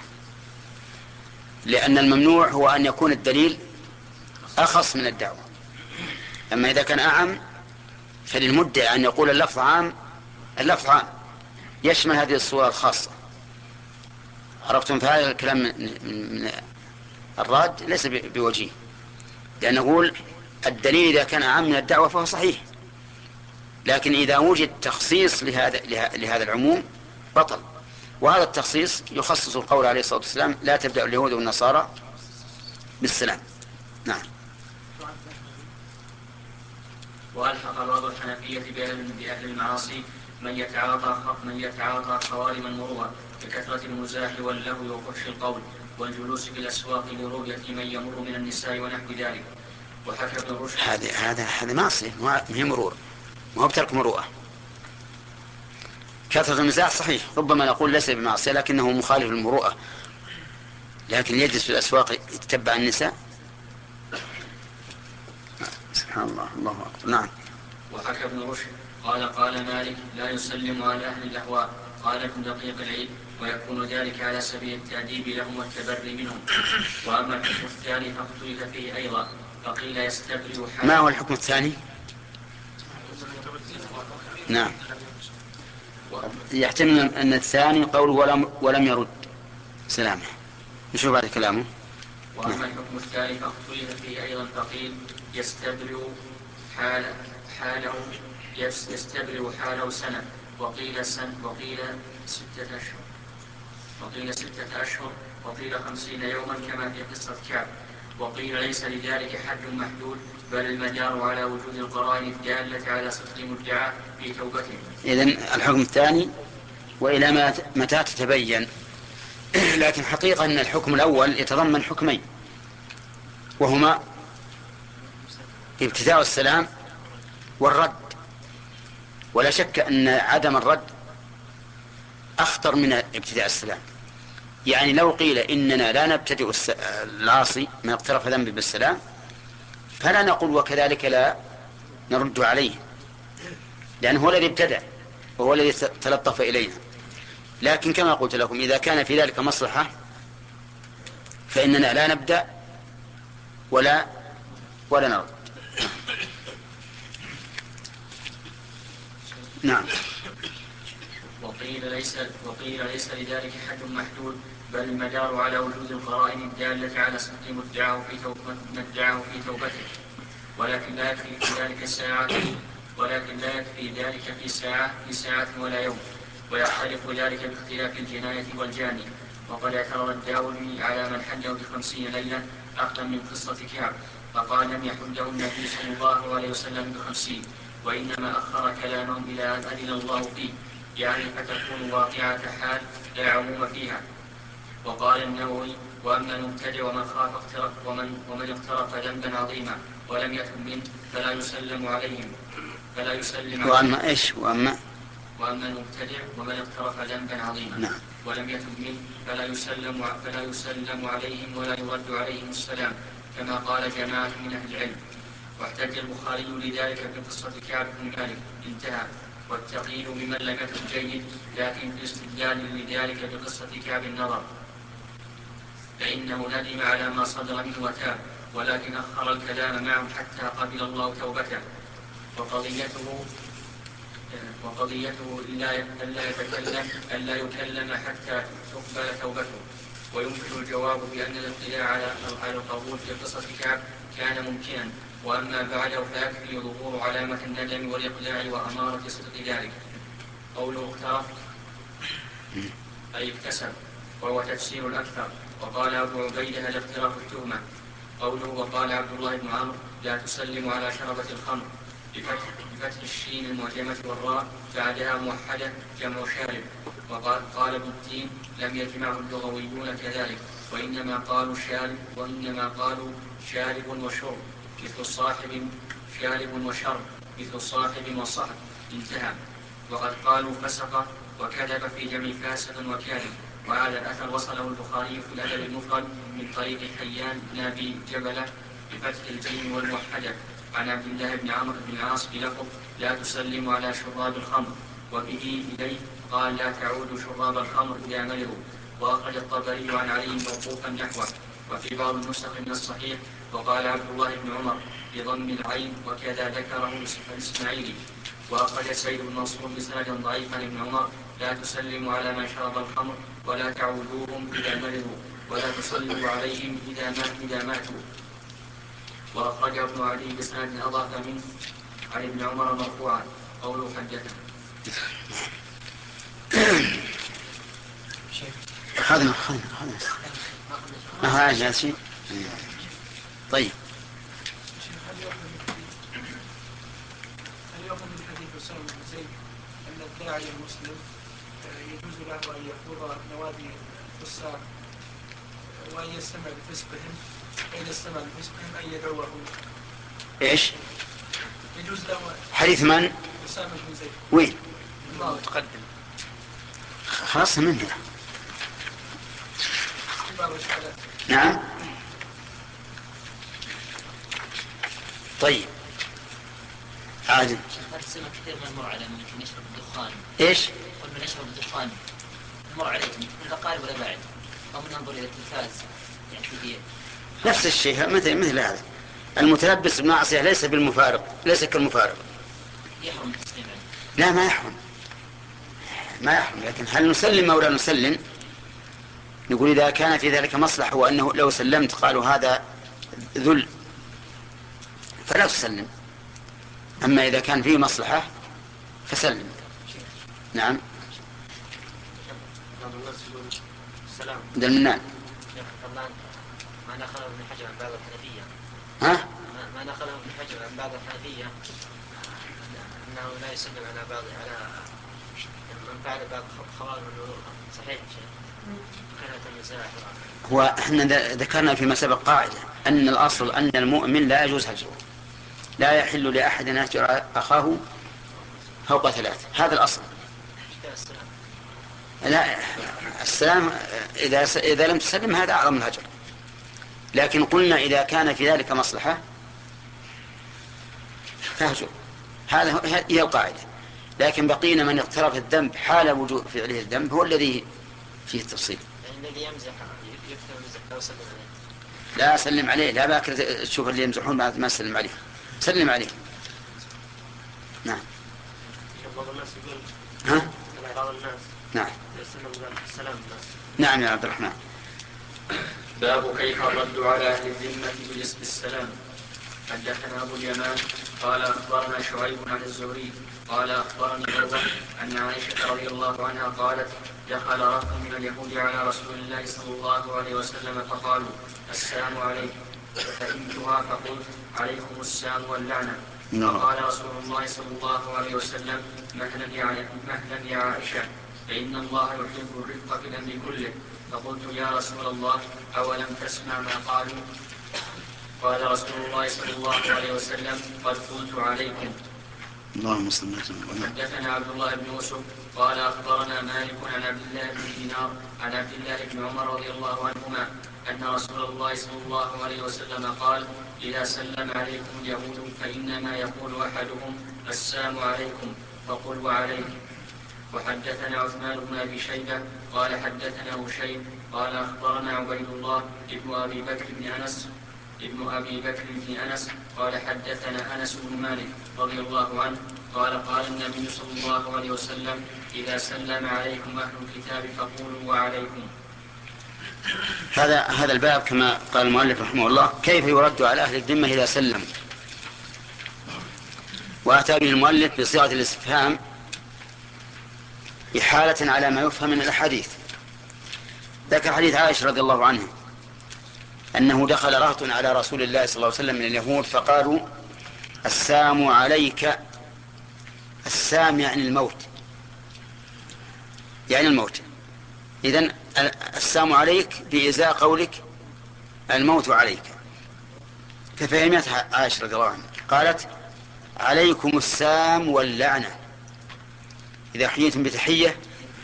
لأن الممنوع هو أن يكون الدليل أخص من الدعوة. أما إذا كان أعم فللمدعي أن يقول اللفظ عام اللفظ عام يشمل هذه الصورة الخاصة. عرفتم؟ فهذا الكلام من الراد ليس بوجيه، لأن نقول الدليل إذا كان أعم من الدعوة فهو صحيح، لكن إذا وجد تخصيص لهذا لهذا العموم بطل. وهذا التخصيص يخصص القول عليه الصلاة والسلام: لا تبدأ اليهود والنصارى بالسلام. نعم. وألحق بعض الحنفية بأهل المعاصي من يتعاطى من يتعاطى خوارم المروءة بكثرة المزاح واللهو وفحش القول والجلوس في الأسواق لرؤية من يمر من النساء ونحو ذلك. وحكى ابن رشد: هذا هذا هذا معصية، ما هي مرور، ما هو بترك مروءة. كثرة المزاح صحيح، ربما نقول ليس بمعصية لكنه مخالف للمروءة، لكن يجلس في الأسواق يتتبع النساء. سبحان الله، الله أكبر. نعم. وحكى ابن رشد قال قال مالك لا يسلم على أهل الأهواء. قال ابن دقيق العيد ويكون ذلك على سبيل التأديب لهم والتبري منهم. وأما الحكم الثاني فاختلف فيه أيضا، فقيل يستبرئ حاله. ما هو الحكم الثاني؟ نعم، يحتمل أن الثاني قول ولم, ولم يرد سلامه. نشوف بعد كلامه. وأما الحكم الثاني فاختلف فيه أيضا، فقيل يستبرئ حال حاله يستبرئ حاله سنة، وقيل سنة، وقيل ستة أشهر، وقيل ستة أشهر، وقيل خمسين يوما كما في قصة كعب. وقيل ليس لذلك حد محدود، بل المدار على وجود القرائن الدالة على صدق مدعاه في توبته. إذن الحكم الثاني وإلى متى تتبين. لكن حقيقة أن الحكم الأول يتضمن حكمين، وهما ابتداء السلام والرد. ولا شك أن عدم الرد أخطر من ابتداء السلام. يعني لو قيل إننا لا نبتدئ العاصي ما اقترف ذنبه بالسلام، فلا نقول وكذلك لا نرد عليه، لأنه هو الذي ابتدأ وهو الذي تلطف إلينا. لكن كما قلت لكم إذا كان في ذلك مصلحة فإننا لا نبدأ ولا ولا نرد. نعم. وقيل ليس وقيل ليس لذلك حد محدود، بل المدار على وجود القرائن الدالة على صدق مدعاه في مدعاه في توبته. ولكن لا يكفي في ذلك ساعة ولكن لا يكفي ذلك في ساعة في ساعة ولا يوم، ويختلف ذلك باختلاف الجناية والجاني. وقد اعترض الداولي على من حده بخمسين ليلة أخذا من قصة كعب، فقال لم يحده النبي صلى الله عليه وسلم بخمسين، وإنما أخر كلامهم إلى أن أذن الله فيه، يعني فتكون واقعة حال لا عموم فيها. وقال النووي وأما المبتدع ومن خاف اقترف ومن, ومن اقترف ذنبا عظيما ولم يتب منه فلا يسلم عليهم فلا يسلم عليهم. وأما إيش وأما وأما المبتدع ومن اقترف ذنبا عظيما نعم. ولم يتب منه فلا يسلم فلا يسلم عليهم ولا يرد عليهم السلام، كما قال جماعة من أهل العلم. واحتج البخاري لذلك بقصة كعب بن مالك، انتهى. والتقييد بمن لم يكن جيد، لكن في استدلال لذلك بقصة كعب النظر، فإنه ندم على ما صدر منه وتاب، ولكن أخر الكلام معه حتى قبل الله توبته. وقضيته وقضيته ألا يتكلم ألا يكلم حتى تقبل توبته. ويمكن الجواب بأن الاطلاع على القبول في قصة كعب كان ممكنا، وأما بعده فيكفي ظهور علامة الندم والإقلاع وأمارة صدق ذلك. قوله اقترف أي اكتسب، وهو تفسير الأكثر. وقال أبو عبيدة الاقتراف التهمة. قوله وقال عبد الله بن عمرو لا تسلم على شربة الخمر بفتح, بفتح الشين المعجمة والراء بعدها موحدة جمع شارب. وقال قال ابن التين لم يجمعه اللغويون كذلك، وإنما قالوا شارب وإنما قالوا شارب وشرب، مثل صاحب شارب وشرب، مثل صاحب وصحب، انتهى. وقد قالوا فسق وكذب في جمع فاسق وكاذب. وهذا الأثر وصله البخاري في الأدب المفرد من طريق حيان بن أبي جبلة بفتح الجيم والموحدة عن عبد الله بن عمرو بن العاص بلفظ لا تسلم على شراب الخمر، وبه إليه قال لا تعود شراب الخمر إذا مرضوا. وأخرج الطبري عن علي موقوفا نحوه. وفي بعض النسخ من الصحيح وقال عبد الله بن عمر بضم العين، وكذا ذكره الإسماعيلي. وأخرج سيد بن منصور بسند ضعيف عن ابن عمر لا تسلموا على من شرب الخمر ولا تعودوهم إذا مرضوا ولا تصلوا عليهم إذا ماتوا إذا ماتوا. وأخرج ابن عدي بسند أضاف منه عن ابن عمر مرفوعا. قوله حدثنا أخذنا أخذنا أخذنا ما هو عاجل شيء. طيب هل يؤخذ من حديث أسامة بن زيد أن الداعي المسلم يجوز له أن يخوض نوادي الفساق وأن يستمع بفسقهم، فإذا استمع بفسقهم أن يدعوهم؟ إيش؟ يجوز له حديث من؟ أسامة بن زيد. وين؟ الله تقدم. خلاص من هنا. بعض الشهادات. نعم. طيب عادل. هذا السنة كثير من المر على من يشرب الدخان. إيش؟ ومن يشرب الدخان المر عليه من قارب ولا بعد أو من ينظر إلى التلفاز يعني في نفس الشيء مثل مثل هذا. المتلبس بالمعصية ليس بالمفارق، ليس كالمفارق. يحرم التسليم عليه. لا ما يحرم، ما يحرم، لكن هل نسلم أو لا نسلم؟ نقول إذا كان في ذلك مصلحة وأنه لو سلمت قالوا هذا ذل فلا تسلم، أما إذا كان فيه مصلحة فسلم. نعم. السلام. دلمنان. ما نقله ابن حجر عن بعض الحنفية. ها؟ ما نقله ابن حجر عن بعض الحنفية أنه لا يسلم على بعض على من فعل بعض خوارم الوضوء. صحيح شيء. هو احنا ذكرنا فيما سبق قاعدة أن الأصل أن المؤمن لا يجوز هجره، لا يحل لأحد أن يهجر أخاه فوق ثلاث، هذا الأصل. لا السلام إذا إذا لم تسلم هذا أعظم الهجر، لكن قلنا إذا كان في ذلك مصلحة فهجر، هذا هي القاعدة. لكن بقينا من اقترف الذنب حال وجود فعله الذنب هو الذي فيه التفصيل. الذي يمزح يكثر يمزح لو سلم عليه. لا سلم عليه، لا باكر تشوف اللي يمزحون بعد ما سلم عليه، سلم عليه. نعم. بعض الناس يقول ها؟ بعض الناس نعم. يسلم السلام الناس. نعم يا عبد الرحمن. باب كيف الرد على أهل الذمة بنسب السلام. حدثنا أبو اليمان قال أخبرنا شعيب عن الزهري قال أخبرني عروة أن عائشة رضي الله عنها قالت دخل رهط من اليهود على رسول الله صلى الله عليه وسلم فقالوا السلام عليكم، ففهمتها فقلت عليكم السلام واللعنة. فقال رسول الله صلى الله عليه وسلم مهلا يا مهلا يا عائشة، فإن الله يحب الرفق في الأمر كله. فقلت يا رسول الله أولم تسمع ما قالوا؟ قال رسول الله صلى الله عليه وسلم قد قلت عليكم. اللهم صل وسلم. حدثنا عبد الله بن يوسف قال أخبرنا مالك عن عبد الله بن دينار عن عبد الله بن عمر رضي الله عنهما أن رسول الله صلى الله عليه وسلم قال إذا سلم عليكم اليهود فإنما يقول أحدهم السلام عليكم فقل وعليكم. وحدثنا عثمان بن أبي شيبة قال حدثنا هشيم قال أخبرنا عبيد الله ابن أبي بكر بن أنس ابن أبي بكر بن أنس قال حدثنا أنس بن مالك رضي الله عنه قال قال النبي صلى الله عليه وسلم إذا سلم عليكم أهل الكتاب فقولوا وعليكم. هذا هذا الباب كما قال المؤلف رحمه الله كيف يرد على أهل الذمة إذا سلم، وأتى به المؤلف بصيغة الاستفهام إحالة على ما يفهم من الأحاديث. ذكر حديث عائشة رضي الله عنها أنه دخل رهط على رسول الله صلى الله عليه وسلم من اليهود فقالوا السام عليك. السام يعني الموت، يعني الموت. إذن السام عليك بإزاء قولك الموت عليك. ففهمتها عائشة رضي الله عنها قالت عليكم السام واللعنة. إذا حييتم بتحية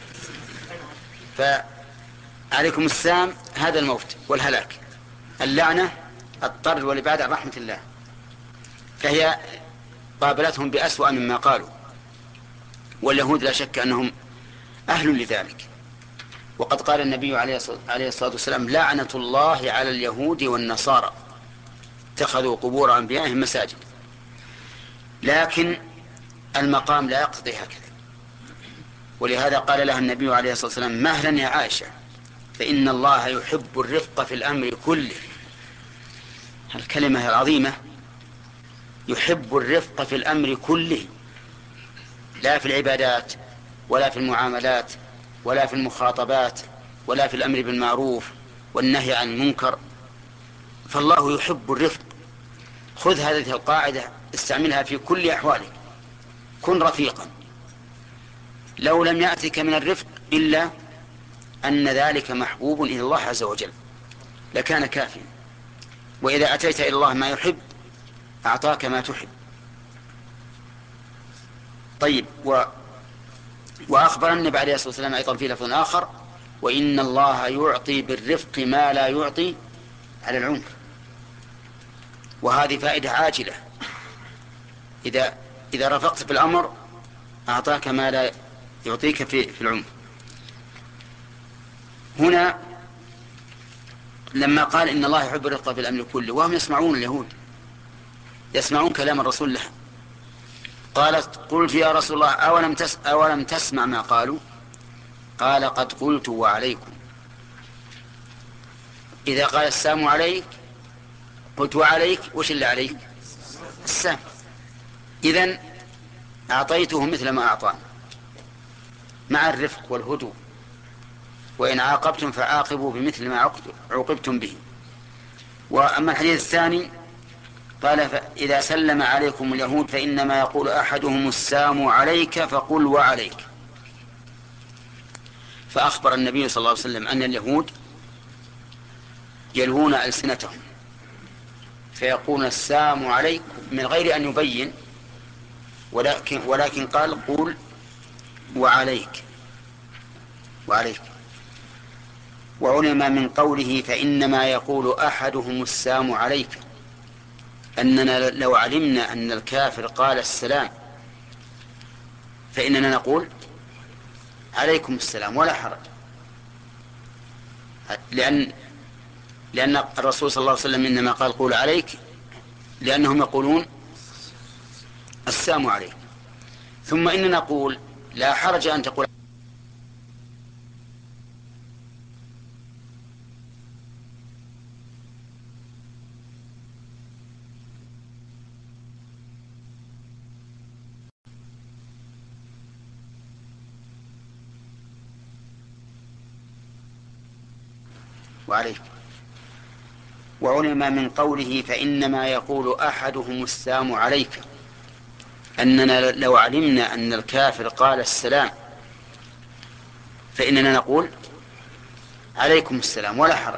فعليكم السام هذا الموت والهلاك، اللعنة الطرد والإبعاد عن رحمة الله. فهي قابلتهم بأسوأ مما قالوا، واليهود لا شك أنهم أهل لذلك. وقد قال النبي عليه الصلاة والسلام لعنة الله على اليهود والنصارى اتخذوا قبور أنبيائهم مساجد. لكن المقام لا يقتضي هكذا، ولهذا قال لها النبي عليه الصلاة والسلام مهلا يا عائشة فإن الله يحب الرفق في الأمر كله. الكلمة العظيمة يحب الرفق في الأمر كله، لا في العبادات ولا في المعاملات ولا في المخاطبات ولا في الأمر بالمعروف والنهي عن المنكر، فالله يحب الرفق. خذ هذه القاعدة استعملها في كل أحوالك، كن رفيقا. لو لم يأتك من الرفق إلا أن ذلك محبوب إلى الله عز وجل لكان كافيا. وإذا أتيت إلى الله ما يحب أعطاك ما تحب. طيب و... وأخبر النبي عليه الصلاة والسلام أيضا في لفظ آخر وإن الله يعطي بالرفق ما لا يعطي على العنف. وهذه فائدة عاجلة إذا إذا رفقت في الأمر أعطاك ما لا يعطيك في, في العمر. هنا لما قال إن الله يحب الرفق في الأمر كله، وهم يسمعون، اليهود يسمعون كلام الرسول له. قالت قلت يا رسول الله أولم, تس أولم تسمع ما قالوا؟ قال قد قلت وعليكم. إذا قال السلام عليك قلت وعليك، وش اللي عليك؟ السلام. إذن أعطيته مثل ما أعطاني مع الرفق والهدوء، وإن عاقبتم فعاقبوا بمثل ما عوقبتم به. وأما الحديث الثاني قال إذا سلم عليكم اليهود فإنما يقول أحدهم السلام عليك فقل وعليك. فأخبر النبي صلى الله عليه وسلم أن اليهود يلوون ألسنتهم فيقولون السلام عليك من غير أن يبين، ولكن, ولكن قال قول وعليك وعليك. وعلم من قوله فإنما يقول أحدهم السلام عليك أننا لو علمنا أن الكافر قال السلام فإننا نقول عليكم السلام ولا حرج، لأن لأن الرسول صلى الله عليه وسلم إنما قال قول عليك لأنهم يقولون السلام عليك. ثم إننا نقول لا حرج أن تقول وعليك. وعلم من قوله فإنما يقول أحدهم السلام عليك أننا لو علمنا أن الكافر قال السلام فإننا نقول عليكم السلام ولا حرج،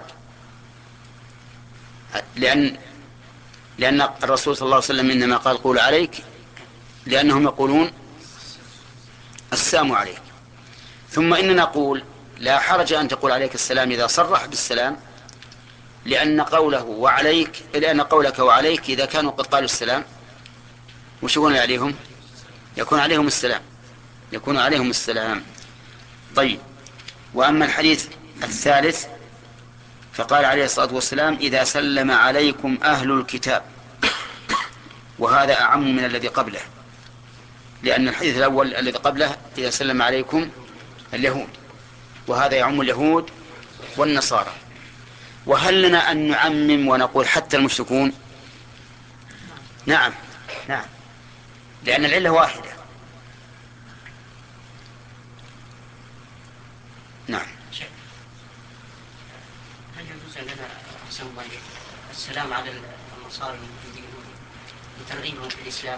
لأن لأن الرسول صلى الله عليه وسلم إنما قال قول عليك لأنهم يقولون السلام عليك. ثم إننا نقول لا حرج أن تقول عليك السلام إذا صرح بالسلام، لأن قوله وعليك لأن قولك وعليك إذا كانوا قد قالوا السلام وش يكون عليهم؟ يكون عليهم السلام يكون عليهم السلام. طيب. وأما الحديث الثالث فقال عليه الصلاة والسلام إذا سلم عليكم أهل الكتاب، وهذا أعم من الذي قبله، لأن الحديث الأول الذي قبله إذا سلم عليكم اليهود، وهذا يعم اليهود والنصارى. وهل لنا أن نعمم ونقول حتى المشركون؟ نعم نعم، لأن العلة واحدة. نعم. هل يجوز لنا أحسن الله السلام على النصارى وترغيبهم في الإسلام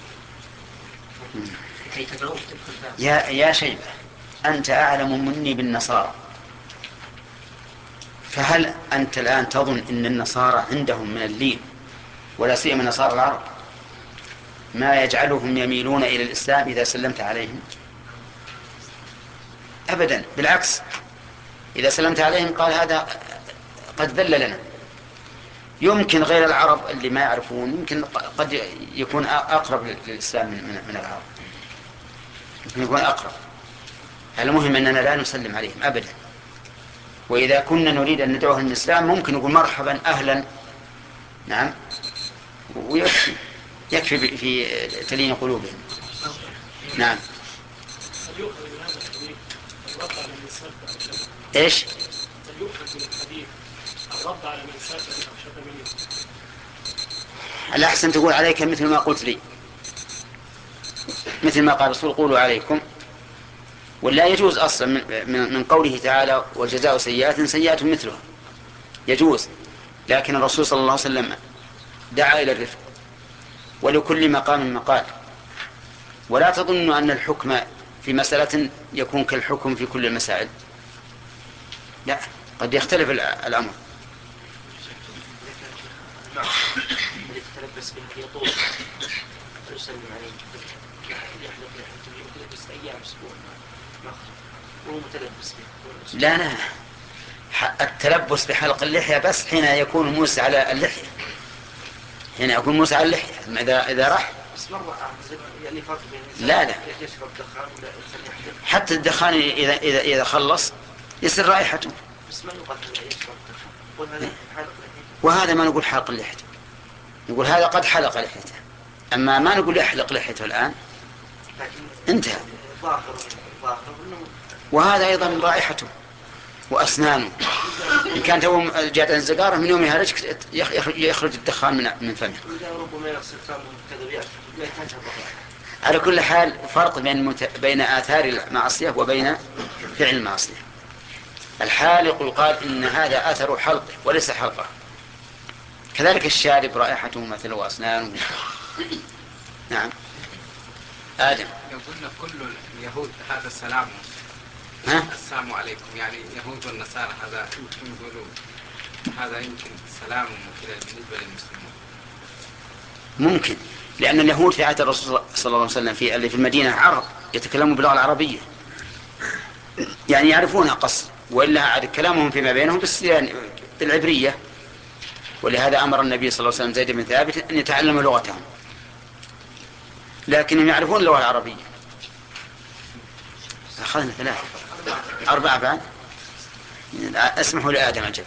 كي تدعوه تدخل؟ يا يا شيبة أنت أعلم مني بالنصارى، فهل أنت الآن تظن أن النصارى عندهم من اللين ولا سيما نصارى العرب ما يجعلهم يميلون إلى الإسلام إذا سلمت عليهم؟ أبدا، بالعكس، إذا سلمت عليهم قال هذا قد ذل لنا. يمكن غير العرب اللي ما يعرفون يمكن قد يكون أقرب للإسلام من, من العرب، يمكن يكون أقرب. المهم أننا لا نسلم عليهم أبدا، وإذا كنا نريد أن ندعوهم للإسلام ممكن نقول مرحبا أهلا. نعم، ويكفي يكفي في تلين قلوبهم. نعم. ايش؟ الأحسن تقول عليك مثل ما قلت لي، مثل ما قال الرسول قولوا عليكم. ولا يجوز أصلا من, من قوله تعالى والجزاء سيئات سيئات مثلها، يجوز، لكن الرسول صلى الله عليه وسلم دعا إلى الرفق، ولكل مقام مقال. ولا تظن أن الحكم في مسألة يكون كالحكم في كل المسائل، لا، قد يختلف الأمر. يتلبس به يطول ويسلم عليه يحلق يتلبس أيام أسبوع وهو متلبس به. لا لا، التلبس بحلق اللحية بس حين يكون موسى على اللحية، حين يكون موسى على اللحية. إذا إذا راح بس مرة يعني فرق بين لا لا يشرب دخان ولا إنسان يحترق. حتى الدخان إذا إذا إذا خلص يصير رائحته. بس ما يقال يشرب دخان. يقول هذا حلق لحيته. وهذا ما نقول حلق لحيته، نقول هذا قد حلق لحيته، أما ما نقول يحلق لحيته الآن. انتهى. ظاهر ظاهر وهذا أيضا رائحته وأسنانه، إن كانت هو جاءت الزقارة من يومها رجك يخرج الدخان من من فمه. على كل حال فرق بين مت... بين آثار المعصية وبين فعل المعصية. الحالق يقال إن هذا أثر حلقه وليس حلقه، كذلك الشارب رائحته مثل وأسنانه. نعم. آدم. لو قلنا كل اليهود هذا السلام ها؟ السلام عليكم، يعني يهود والنصارى هذا يقولون هذا يمكن سلام كذا بالنسبة للمسلمين. ممكن، لأن اليهود في عهد الرسول صلى الله عليه وسلم في اللي في المدينة عرب يتكلمون باللغة العربية، يعني يعرفونها قصر، وإلا كلامهم فيما بينهم بس يعني بالعبرية. ولهذا أمر النبي صلى الله عليه وسلم زيد بن ثابت أن يتعلم لغتهم، لكنهم يعرفون اللغة العربية. أخذنا ثلاثة أربعة بعد. اسمحوا لآدم أجل.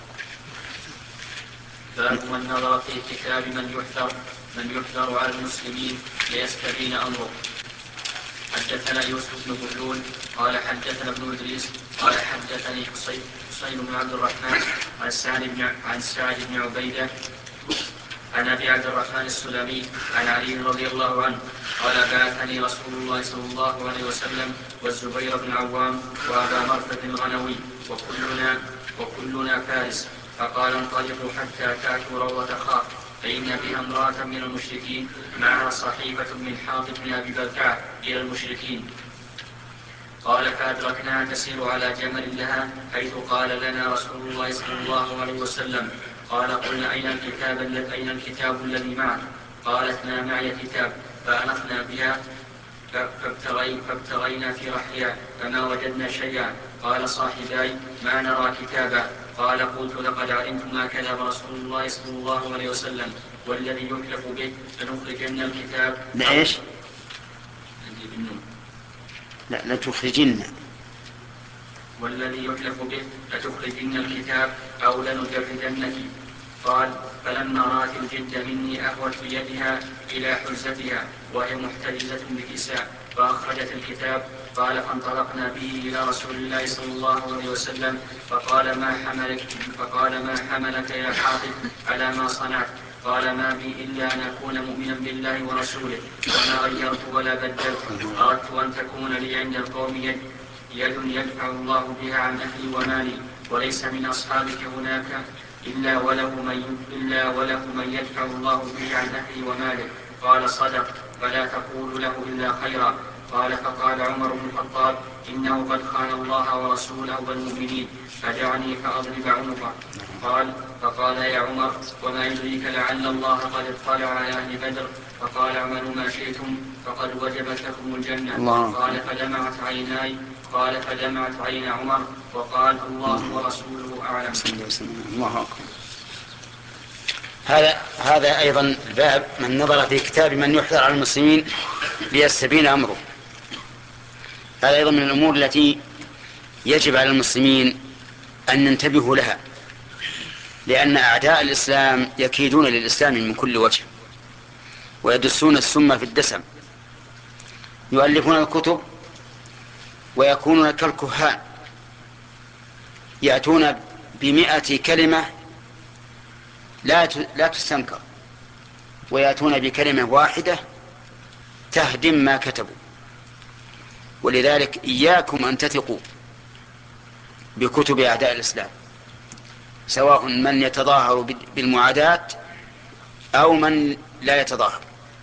باب من نظر في كتاب من يحذر من يحذر على المسلمين ليستبين أمره. حدثنا يوسف بن بلول قال حدثنا ابن إدريس قال حدثني حسين حسين بن عبد الرحمن عن سعد بن عن سعد بن عبيدة عن أبي عبد الرحمن السلمي عن علي رضي الله عنه قال بعثني رسول الله صلى الله عليه وسلم والزبير بن العوام وأبا مرثد الغنوي وكلنا وكلنا فارس، فقال انطلقوا حتى تأتوا روضة خاف فإن بها امرأة من المشركين معها صحيفة من حاطب بن أبي بلتعة إلى المشركين. قال فأدركناها تسير على جمل لها حيث قال لنا رسول الله صلى الله عليه وسلم. قال قلنا أين الكتاب الذي أين الكتاب الذي معك؟ قالت ما معي كتاب. فأنخنا بها فابتغينا في رحلها فما وجدنا شيئا. قال صاحباي ما نرى كتابا. قال قلت لقد علمت ما كذب رسول الله صلى الله عليه وسلم والذي يحلف به لنخرجن الكتاب. لإيش؟ لا لا تخرجن. والذي يحلف به لتخرجن الكتاب أو لنجردنك. قال فلما رأت الجد مني أهوت بيدها إلى حزتها وهي محتجزة بكساء فأخرجت الكتاب. قال فانطلقنا به إلى رسول الله صلى الله عليه وسلم فقال ما حملك فقال ما حملك يا حاطب على ما صنعت؟ قال ما بي إلا أن أكون مؤمنا بالله ورسوله وما غيرت ولا بدلت. أردت أن تكون لي عند القوم يد يد يدفع الله بها عن أهلي ومالي وليس من أصحابك هناك إلا وله من إلا وله من يدفع الله به عن أهلي ومالي. قال صدق فلا تقول له إلا خيرا. قال فقال عمر بن الخطاب إنه قد خان الله ورسوله والمؤمنين فدعني فأضرب عنقه. قال فقال يا عمر وما يدريك لعل الله قد اطلع على أهل بدر فقال اعملوا ما شئتم فقد وجبت لكم الجنة. الله. قال فدمعت عيناي قال فدمعت عين عمر وقال الله ورسوله أعلم. الله أكبر. هذا هذا أيضا الباب من نظر في كتاب من يحذر على المسلمين ليستبين أمره. هذا أيضا من الأمور التي يجب على المسلمين أن ننتبه لها، لأن أعداء الإسلام يكيدون للإسلام من كل وجه ويدسون السم في الدسم، يؤلفون الكتب ويكونون كالكهان يأتون بمئة كلمة لا لا تستنكر ويأتون بكلمة واحدة تهدم ما كتبوا. ولذلك إياكم أن تثقوا بكتب أعداء الإسلام، سواء من يتظاهر بالمعاداة أو من لا يتظاهر،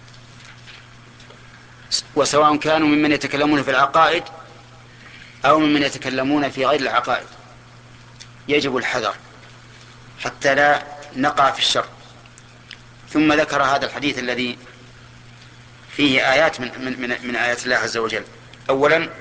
وسواء كانوا ممن يتكلمون في العقائد أو ممن يتكلمون في غير العقائد. يجب الحذر حتى لا نقع في الشر. ثم ذكر هذا الحديث الذي فيه آيات من, من, من, من آيات الله عز وجل. أولا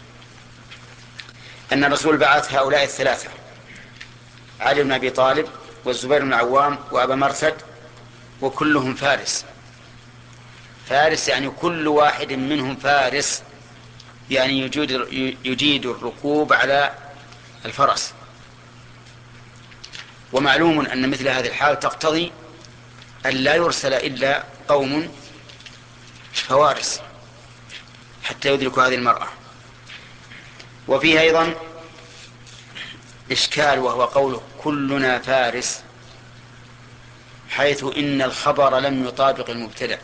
أن الرسول بعث هؤلاء الثلاثة علي بن أبي طالب والزبير بن العوام وأبا مرثد وكلهم فارس، فارس يعني كل واحد منهم فارس، يعني يجيد, يجيد الركوب على الفرس. ومعلوم أن مثل هذه الحال تقتضي أن لا يرسل إلا قوم فوارس حتى يدركوا هذه المرأة. وفيه أيضا إشكال، وهو قوله كلنا فارس، حيث إن الخبر لم يطابق المبتدأ،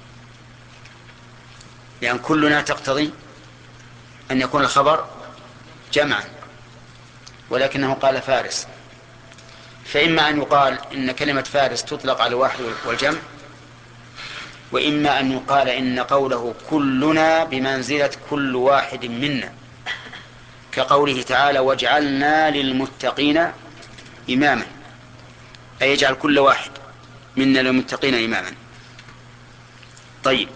لأن كلنا تقتضي أن يكون الخبر جمعا، ولكنه قال فارس، فإما أن يقال إن كلمة فارس تطلق على الواحد والجمع، وإما أن يقال إن قوله كلنا بمنزلة كل واحد منا، كقوله تعالى واجعلنا للمتقين إماما، أي يجعل كل واحد منا للمتقين إماما. طيب،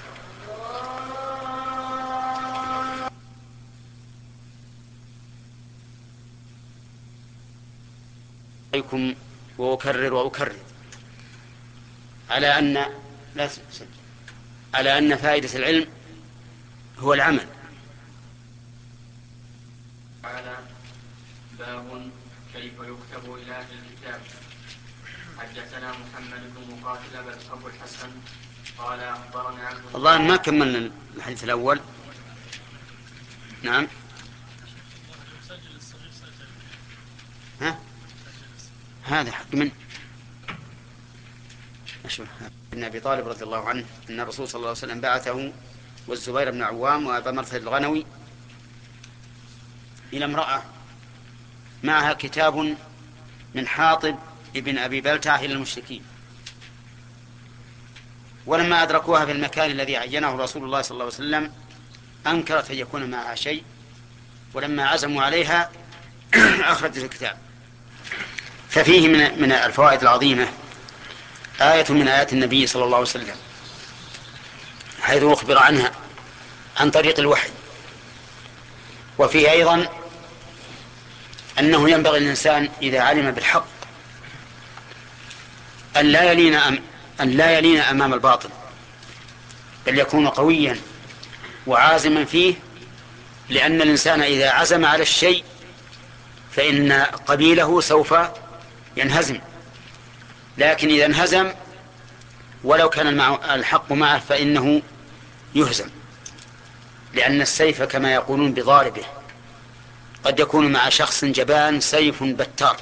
عليكم وأكرر وأكرر على أن لا على أن فائدة العلم هو العمل. تعالى باب كيف يكتب إلى أهل الكتاب. حدثنا محمد بن مقاتل أبو الحسن قال أخبرنا عبد الله. والله ما كملنا الحديث الأول. نعم. ها؟ هذا حق من أشوف ابن أبي طالب رضي الله عنه أن الرسول صلى الله عليه وسلم بعثه والزبير بن عوام وأبا مرثد الغنوي إلى امرأة معها كتاب من حاطب ابن أبي بلتعة إلى المشركين، ولما أدركوها في المكان الذي عينه رسول الله صلى الله عليه وسلم أنكرت أن يكون معها شيء، ولما عزموا عليها أخرجت الكتاب. ففيه من من الفوائد العظيمة آية من آيات النبي صلى الله عليه وسلم، حيث أخبر عنها عن طريق الوحي. وفيه أيضا أنه ينبغي الإنسان إذا علم بالحق أن لا يلين أم أن لا يلين أمام الباطل، بل يكون قويا وعازما فيه، لأن الإنسان إذا عزم على الشيء فإن قبيله سوف ينهزم، لكن إذا انهزم ولو كان الحق معه فإنه يهزم، لأن السيف كما يقولون بضاربه. قد يكون مع شخص جبان سيف بتار،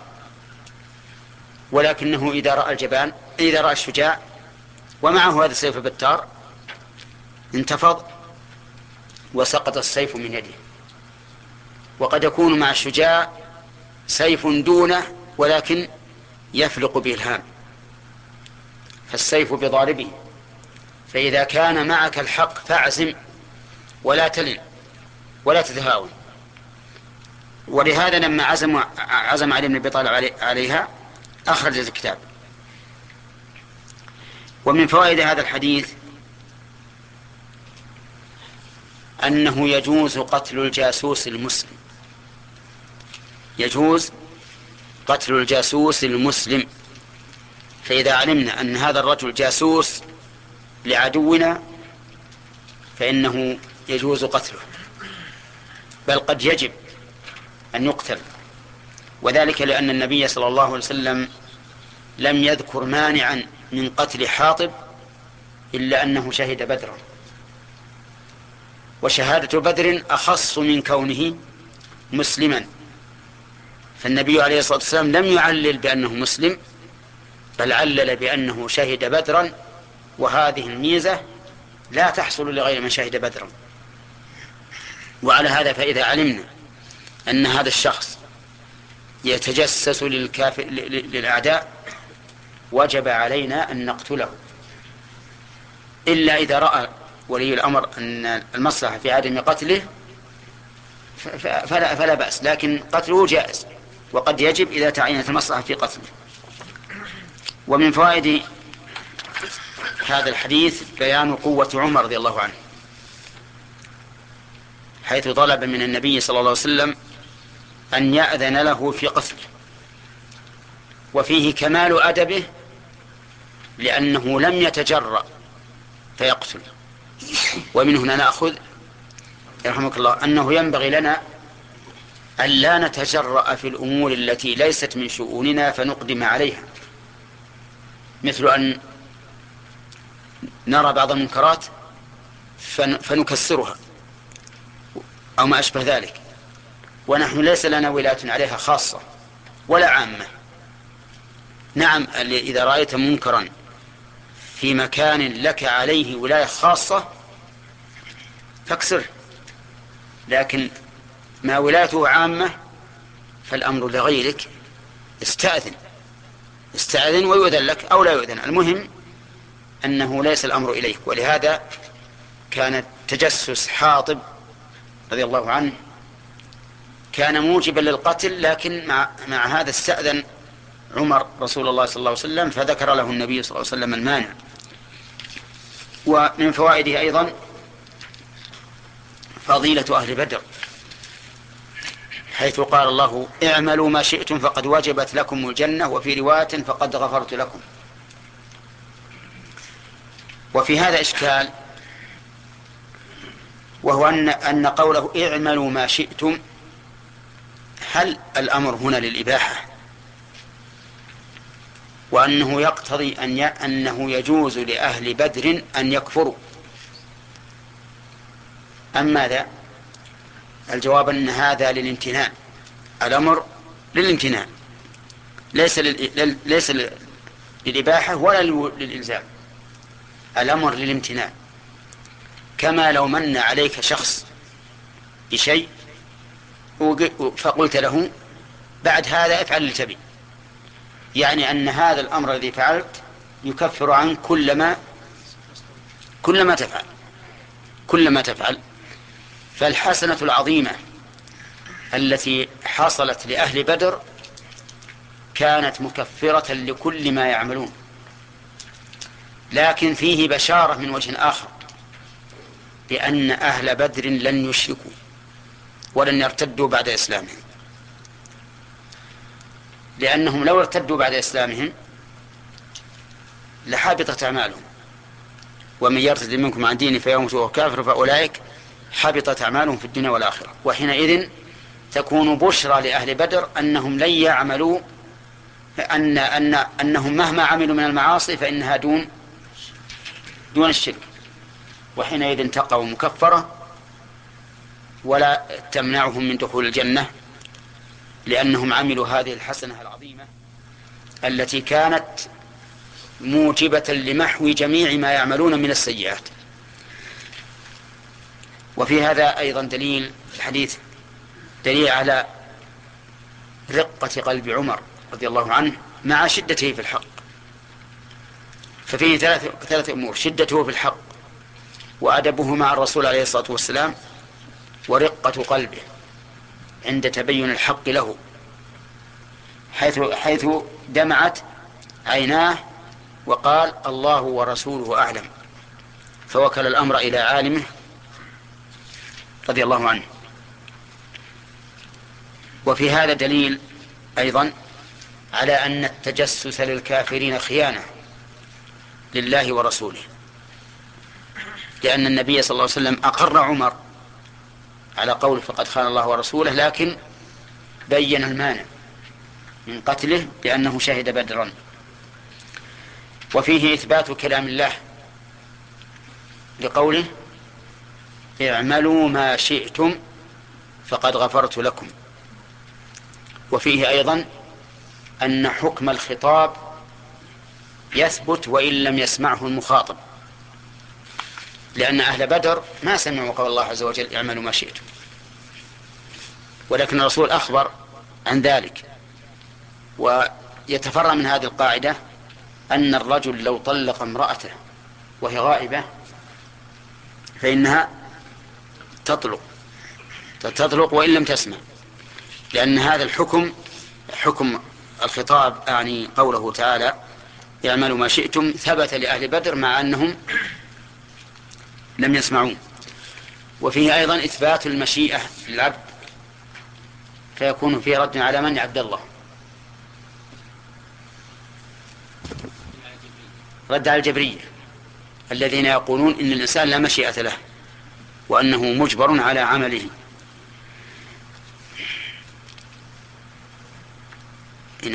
ولكنه إذا رأى الجبان إذا رأى الشجاع ومعه هذا السيف بتار انتفض وسقط السيف من يده. وقد يكون مع الشجاع سيف دونه ولكن يفلق به الهام، فالسيف بضاربه. فإذا كان معك الحق فاعزم ولا تلن ولا تتهاون. ولهذا لما عزم عزم علي بن أبي طالب عليها أخرج الكتاب. ومن فوائد هذا الحديث أنه يجوز قتل الجاسوس المسلم، يجوز قتل الجاسوس المسلم. فإذا علمنا أن هذا الرجل جاسوس لعدونا فإنه يجوز قتله، بل قد يجب أن يقتل، وذلك لأن النبي صلى الله عليه وسلم لم يذكر مانعا من قتل حاطب إلا أنه شهد بدرا، وشهادة بدر أخص من كونه مسلما. فالنبي عليه الصلاة والسلام لم يعلل بأنه مسلم، بل علل بأنه شهد بدرا، وهذه الميزة لا تحصل لغير من شهد بدرا. وعلى هذا فإذا علمنا أن هذا الشخص يتجسس للكافر للأعداء وجب علينا أن نقتله، إلا إذا رأى ولي الأمر أن المصلحة في عدم قتله فلا, فلا بأس، لكن قتله جائز، وقد يجب إذا تعينت المصلحة في قتله. ومن فوائد هذا الحديث بيان قوة عمر رضي الله عنه، حيث طلب من النبي صلى الله عليه وسلم أن يأذن له في قتله. وفيه كمال أدبه، لأنه لم يتجرأ فيقتل. ومن هنا نأخذ يرحمك الله أنه ينبغي لنا أن لا نتجرأ في الأمور التي ليست من شؤوننا فنقدم عليها، مثل أن نرى بعض المنكرات فنكسرها أو ما أشبه ذلك، ونحن ليس لنا ولاية عليها خاصة ولا عامة. نعم، إذا رأيت منكرا في مكان لك عليه ولاية خاصة فاكسره، لكن ما ولايته عامة فالأمر لغيرك، استأذن استأذن ويؤذن لك أو لا يؤذن، المهم أنه ليس الأمر إليك. ولهذا كان تجسس حاطب رضي الله عنه كان موجبا للقتل، لكن مع, مع هذا استأذن عمر رسول الله صلى الله عليه وسلم فذكر له النبي صلى الله عليه وسلم المانع. ومن فوائده أيضا فضيلة أهل بدر، حيث قال الله اعملوا ما شئتم فقد وجبت لكم الجنة، وفي رواية فقد غفرت لكم. وفي هذا إشكال، وهو أن, أن قوله اعملوا ما شئتم، هل الأمر هنا للإباحة وأنه يقتضي أن ي... أنه يجوز لأهل بدر أن يكفروا أم ماذا؟ الجواب أن هذا للامتناع، الأمر للامتناع، ليس لل... ليس للإباحة ولا للإلزام، الأمر للامتناع. كما لو من عليك شخص بشيء فقلت له بعد هذا افعل اللي تبي، يعني أن هذا الأمر الذي فعلت يكفر عنك كلما كلما تفعل كلما تفعل فالحسنة العظيمة التي حصلت لأهل بدر كانت مكفرة لكل ما يعملون، لكن فيه بشارة من وجه آخر بأن أهل بدر لن يشركوا ولن يرتدوا بعد إسلامهم، لأنهم لو ارتدوا بعد إسلامهم لحبطت أعمالهم، ومن يرتد منكم عن دينه فيموت وهو كافر فأولئك حبطت أعمالهم في الدنيا والآخرة. وحينئذ تكون بشرى لأهل بدر أنهم لن يعملوا أن أن أنهم مهما عملوا من المعاصي فإنها دون دون الشرك، وحينئذ تقوا مكفرة ولا تمنعهم من دخول الجنة، لأنهم عملوا هذه الحسنة العظيمة التي كانت موجبة لمحو جميع ما يعملون من السيئات. وفي هذا أيضا دليل الحديث دليل على رقة قلب عمر رضي الله عنه مع شدته في الحق. ففيه ثلاث ثلاث أمور: شدته في الحق، وأدبه مع الرسول عليه الصلاة والسلام، ورقة قلبه عند تبين الحق له، حيث حيث دمعت عيناه وقال الله ورسوله أعلم، فوكل الأمر إلى عالمه رضي الله عنه. وفي هذا دليل أيضا على أن التجسس للكافرين خيانة لله ورسوله، لأن النبي صلى الله عليه وسلم أقر عمر على قول فقد خان الله ورسوله، لكن بين المانع من قتله لأنه شهد بدرا. وفيه إثبات كلام الله لقوله اعملوا ما شئتم فقد غفرت لكم. وفيه أيضا أن حكم الخطاب يثبت وإن لم يسمعه المخاطب، لأن أهل بدر ما سمعوا قول الله عز وجل اعملوا ما شئتم، ولكن الرسول أخبر عن ذلك. ويتفرع من هذه القاعدة أن الرجل لو طلق امرأته وهي غائبة فإنها تطلق تطلق وإن لم تسمع، لأن هذا الحكم حكم الخطاب، يعني قوله تعالى اعملوا ما شئتم، ثبت لأهل بدر مع أنهم لم يسمعون. وفيه أيضا إثبات المشيئة للعبد، فيكون فيه رد على من؟ عبد الله، رد على الجبرية الذين يقولون إن الإنسان لا مشيئة له وأنه مجبر على عمله. نعم.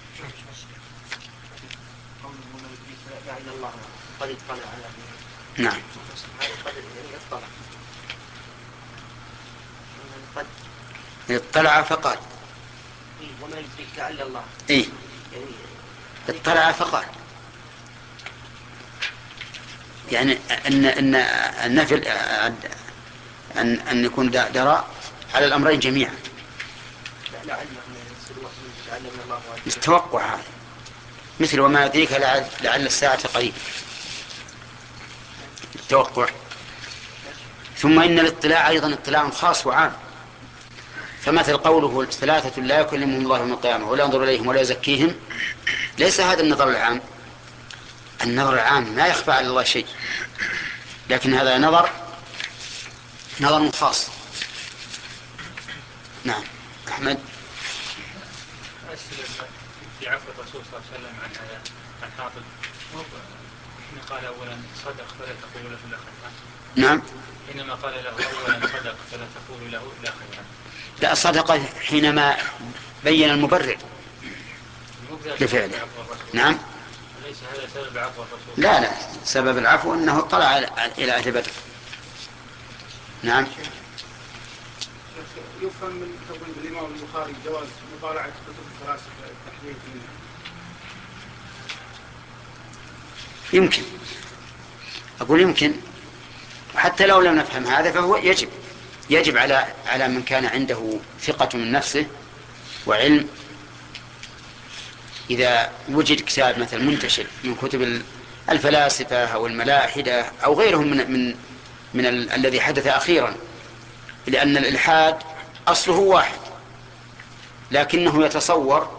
نعم. اطلع فقال. وما يدريك لعل الله. إيه. اطلع فقال. يعني أن أن النفي أن أن يكون درى على الأمرين جميعا. التوقع هذا مثل وما يدريك لعل, لعل الساعة قريب. التوقع. ثم إن الاطلاع أيضا اطلاع خاص وعام. فمثل قوله ثلاثة لا يكلمهم الله يوم القيامة ولا ينظر إليهم ولا يزكيهم، ليس هذا النظر العام. النظر العام ما يخفى على الله شيء، لكن هذا نظر نظر خاص. نعم. أحمد. في عفو الرسول صلى الله عليه وسلم عن هذا عن حاطب حين قال أولا صدق فلا تقول له إلا خيرا. نعم. حينما قال له أولا صدق فلا تقول له إلا خيرا. لا، صدق حينما بين المبرر لفعله. نعم. ليس هذا سبب عفو الرسول. لا لا، سبب العفو أنه طلع إلى أهل بدر. نعم. يفهم من تقول الإمام البخاري جواز مطالعة كتب الفلاسفة التحليل منها. يمكن، أقول يمكن، حتى لو لم نفهم هذا فهو يجب يجب على على من كان عنده ثقة من نفسه وعلم، إذا وجد كتاب مثل منتشر من كتب الفلاسفة أو الملاحدة أو غيرهم من من من ال الذي حدث أخيرا، لأن الإلحاد أصله واحد لكنه يتصور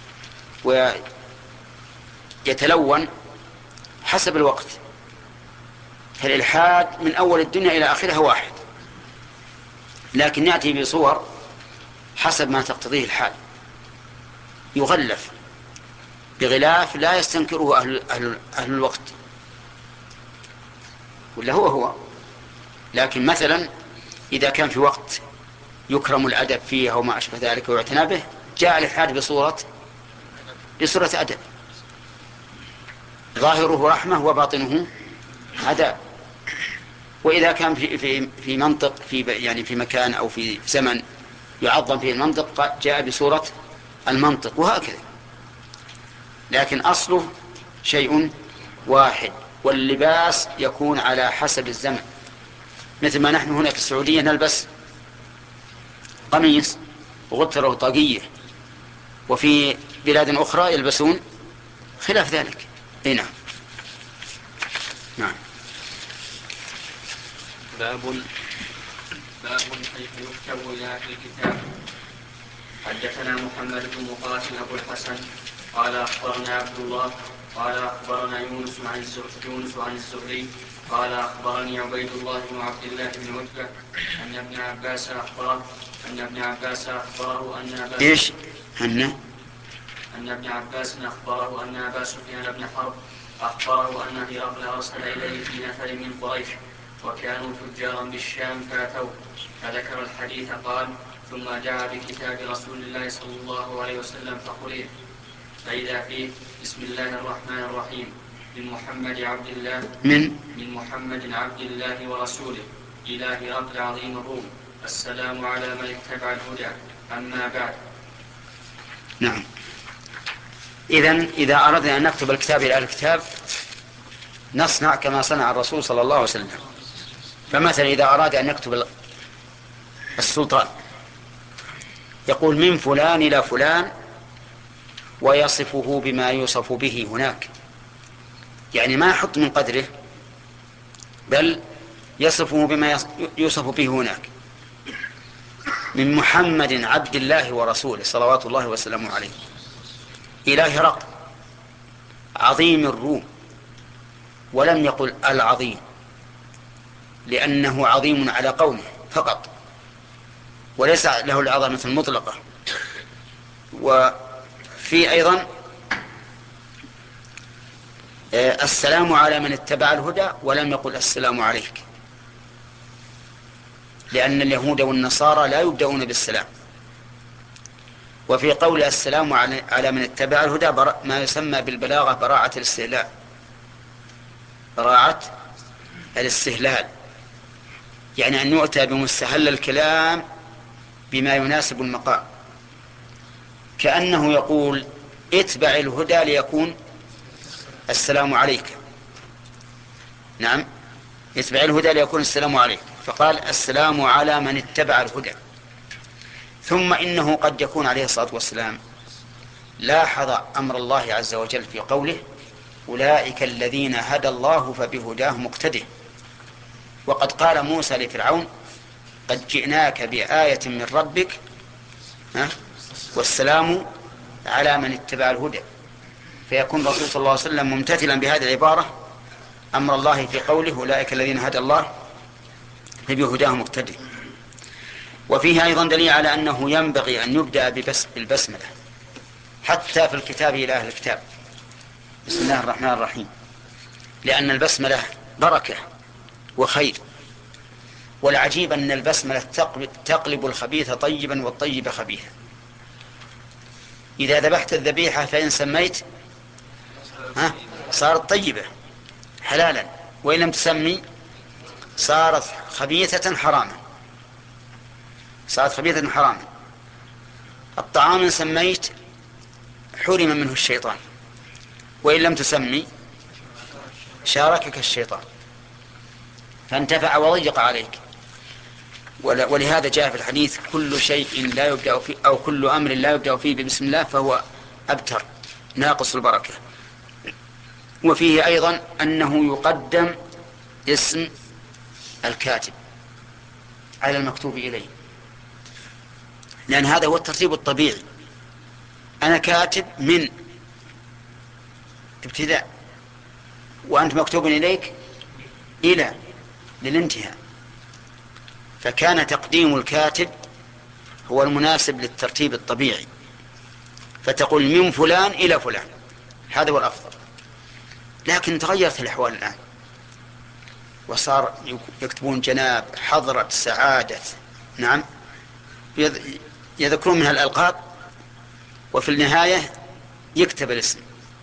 ويتلون حسب الوقت. فالإلحاد من أول الدنيا إلى آخرها واحد، لكن يأتي بصور حسب ما تقتضيه الحال، يغلف بغلاف لا يستنكره أهل, أهل, أهل الوقت، ولا هو هو. لكن مثلا إذا كان في وقت يكرم الأدب فيه أو ما أشبه ذلك ويعتنى به، جاء الإلحاد بصورة بصورة أدب، ظاهره رحمة وباطنه عذاب. وإذا كان في في في منطق في يعني في مكان أو في زمن يعظم فيه المنطق، جاء بصورة المنطق، وهكذا. لكن أصله شيء واحد، واللباس يكون على حسب الزمن. مثل ما نحن هنا في السعودية نلبس قميص وغترة وطاقية، وفي بلاد أخرى يلبسون خلاف ذلك. اي نعم. نعم. باب باب كيف يكتب إلى أهل الكتاب. حدثنا محمد بن مقاتل أبو الحسن قال أخبرنا عبد الله قال أخبرنا يونس عن الزهري يونس عن الزهري قال أخبرني عبيد الله بن عبد الله بن عتبة أن ابن عباس أخبره أن ابن عباس أخبره أن أبا إيش؟ أن أن ابن عباس أخبره أن أبا سفيان بن حرب أخبره أن هرقل أرسل إليه في نفر من قريش وكانوا تجارا بالشام فأتوه فذكر الحديث قال ثم دعا بكتاب رسول الله صلى الله عليه وسلم فقرئ فإذا فيه بسم الله الرحمن الرحيم من محمد عبد الله من من محمد عبد الله ورسوله إلى هرقل عظيم الروم السلام على من اتبع الهدى أما بعد. نعم. إذن إذا أردنا أن نكتب الكتاب إلى الكتاب نصنع كما صنع الرسول صلى الله عليه وسلم. فمثلا إذا أراد أن يكتب السلطان يقول من فلان إلى فلان ويصفه بما يوصف به هناك، يعني ما يحط من قدره بل يصفه بما يوصف به هناك. من محمد عبد الله ورسوله صلوات الله وسلامه عليه إلى هرقل عظيم الروم، ولم يقل العظيم لأنه عظيم على قومه فقط وليس له العظمة المطلقة. وفي أيضا السلام على من اتبع الهدى ولم يقل السلام عليك، لأن اليهود والنصارى لا يبدأون بالسلام. وفي قول السلام على من اتبع الهدى ما يسمى بالبلاغة براعة الاستهلال، براعة الاستهلال، يعني أن يؤتى بمستهل الكلام بما يناسب المقام، كأنه يقول اتبع الهدى ليكون السلام عليك. نعم، اتبع الهدى ليكون السلام عليك، فقال السلام على من اتبع الهدى. ثم إنه قد يكون عليه الصلاة والسلام لاحظ أمر الله عز وجل في قوله أولئك الذين هدى الله فبهداه مقتده. وقد قال موسى لفرعون قد جئناك بآية من ربك ها والسلام على من اتبع الهدى. فيكون الرسول صلى الله عليه وسلم ممتثلا بهذه العبارة أمر الله في قوله أولئك الذين هدى الله فبهداه مقتده. وفيه أيضا دليل على أنه ينبغي أن يبدأ بالبسملة حتى في الكتاب إلى أهل الكتاب، بسم الله الرحمن الرحيم، لأن البسملة بركة وخير. والعجيب أن البسملة تقلب الخبيث طيبا والطيب خبيثا. إذا ذبحت الذبيحة فإن سميت ها صارت طيبة حلالا، وإن لم تسمي صارت خبيثة حراما، صارت خبيثة حراما. الطعام إن سميت حرم منه الشيطان، وإن لم تسمي شاركك الشيطان فانتفع وضيق عليك. ولهذا جاء في الحديث كل شيء لا يبدأ فيه أو كل أمر لا يبدأ فيه بسم الله فهو أبتر ناقص البركة. وفيه أيضا أنه يقدم اسم الكاتب على المكتوب إليه، لأن هذا هو الترتيب الطبيعي. أنا كاتب من ابتداء وأنت مكتوب إليك إلى للانتهاء، فكان تقديم الكاتب هو المناسب للترتيب الطبيعي، فتقول من فلان إلى فلان، هذا هو الأفضل. لكن تغيرت الأحوال الآن وصار يكتبون جناب، حضرة، سعادة، نعم، يذكرون منها الألقاب وفي النهاية يكتب الاسم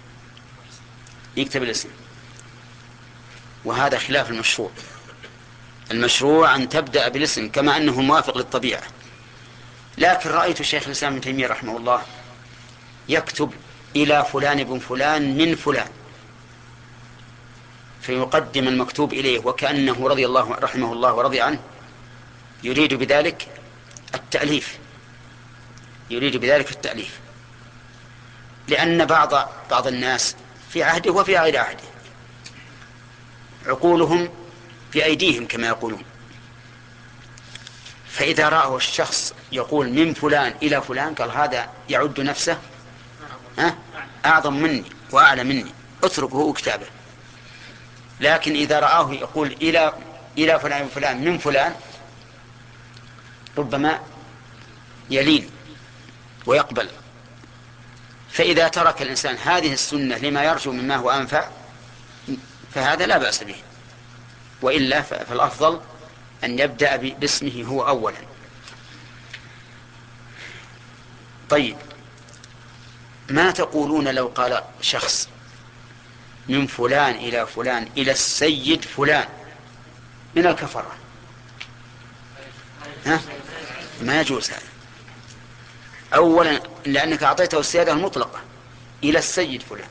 يكتب الاسم وهذا خلاف المشروع. المشروع أن تبدأ بالاسم كما أنه موافق للطبيعة. لكن رأيت الشيخ الإسلام ابن تيمية رحمه الله يكتب إلى فلان ابن فلان من فلان، فيقدم المكتوب إليه وكأنه رضي الله رحمه الله ورضي عنه يريد بذلك التأليف يريد بذلك التأليف لأن بعض بعض الناس في عهده وفي غير عهده عقولهم في أيديهم كما يقولون، فإذا رأوا الشخص يقول من فلان إلى فلان قال هذا يعد نفسه ها أعظم مني وأعلى مني، اتركه كتابه. لكن إذا رآه يقول إلى إلى فلان فلان من فلان ربما يلين ويقبل. فإذا ترك الإنسان هذه السنة لما يرجو مما هو أنفع فهذا لا بأس به، وإلا فالأفضل أن يبدأ باسمه هو أولا. طيب، ما تقولون لو قال شخص من فلان إلى فلان إلى السيد فلان من الكفرة؟ ها؟ ما يجوز هذا. أولا لأنك أعطيته السيادة المطلقة إلى السيد فلان.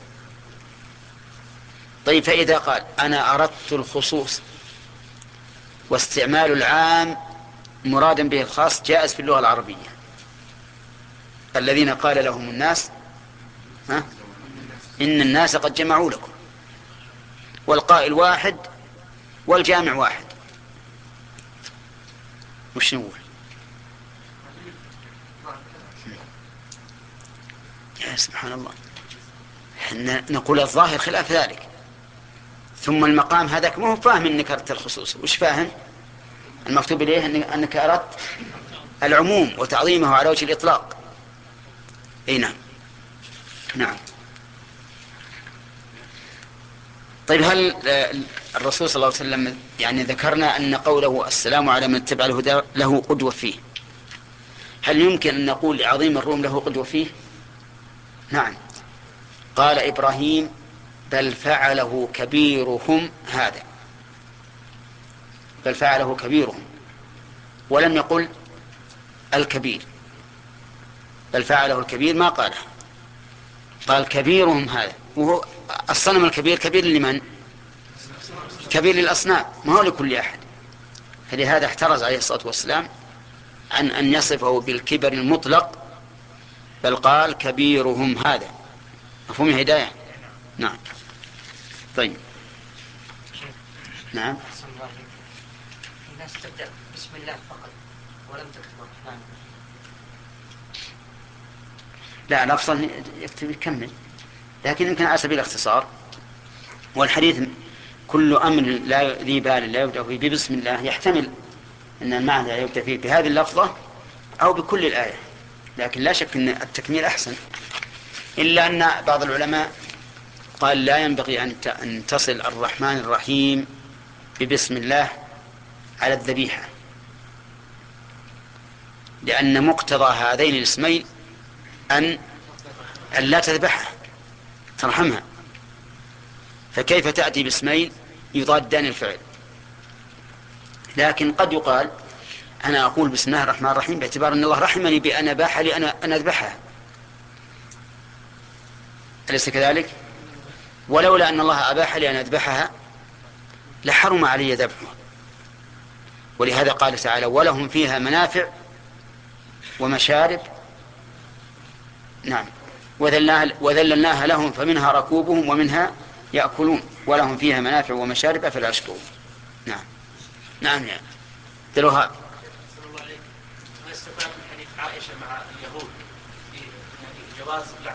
طيب، فإذا قال أنا أردت الخصوص واستعمال العام مرادا به الخاص جائز في اللغة العربية. الذين قال لهم الناس ها إن الناس قد جمعوا لكم، والقائل واحد والجامع واحد، وش نقول؟ يا سبحان الله، نقول الظاهر خلاف ذلك. ثم المقام هذاك ما هو فاهم انك اردت الخصوص، وش فاهم؟ المكتوب اليه انك اردت العموم وتعظيمه على وجه الاطلاق. اي نعم نعم. طيب هل الرسول صلى الله عليه وسلم يعني ذكرنا أن قوله السلام على من اتبع الهدى له قدوة فيه، هل يمكن أن نقول عظيم الروم له قدوة فيه؟ نعم، قال إبراهيم بل فعله كبيرهم هذا، بل فعله كبيرهم، ولم يقل الكبير، بل فعله الكبير ما قاله، قال كبيرهم هذا، وهو الصنم الكبير كبير لمن؟ كبير للأصنام، ما هو لكل أحد. فلهذا احترز عليه الصلاة والسلام عن أن يصفه بالكبر المطلق، بل قال كبيرهم هذا. مفهوم الهداية؟ نعم. طيب نعم. الناس تبدأ بسم الله فقط ولم تكتب الرحمن. لا، الأفضل يكتب يكمل، لكن يمكن على سبيل الاختصار. والحديث كل أمر لا ذي بال لا يبدأ فيه بسم الله يحتمل أن المعنى يبدأ فيه بهذه اللفظة أو بكل الآية، لكن لا شك أن التكميل أحسن، إلا أن بعض العلماء قال لا ينبغي أن تصل الرحمن الرحيم ببسم الله على الذبيحة، لأن مقتضى هذين الاسمين أن أن لا تذبحها ترحمها، فكيف تأتي باسمين يضادان الفعل؟ لكن قد يقال أنا أقول بسم الله الرحمن الرحيم باعتبار أن الله رحمني بأن أباح لي أنا أن أذبحها، أليس كذلك؟ ولولا أن الله أباح لي أن أذبحها لحرم علي ذبحها، ولهذا قال تعالى ولهم فيها منافع ومشارب، نعم، وذللناها لهم فمنها ركوبهم ومنها يأكلون ولهم فيها منافع ومشارب أفلا يشكرون. نعم نعم يعني دلوها. ما استفاد من حديث عائشة مع اليهود في جواز لعن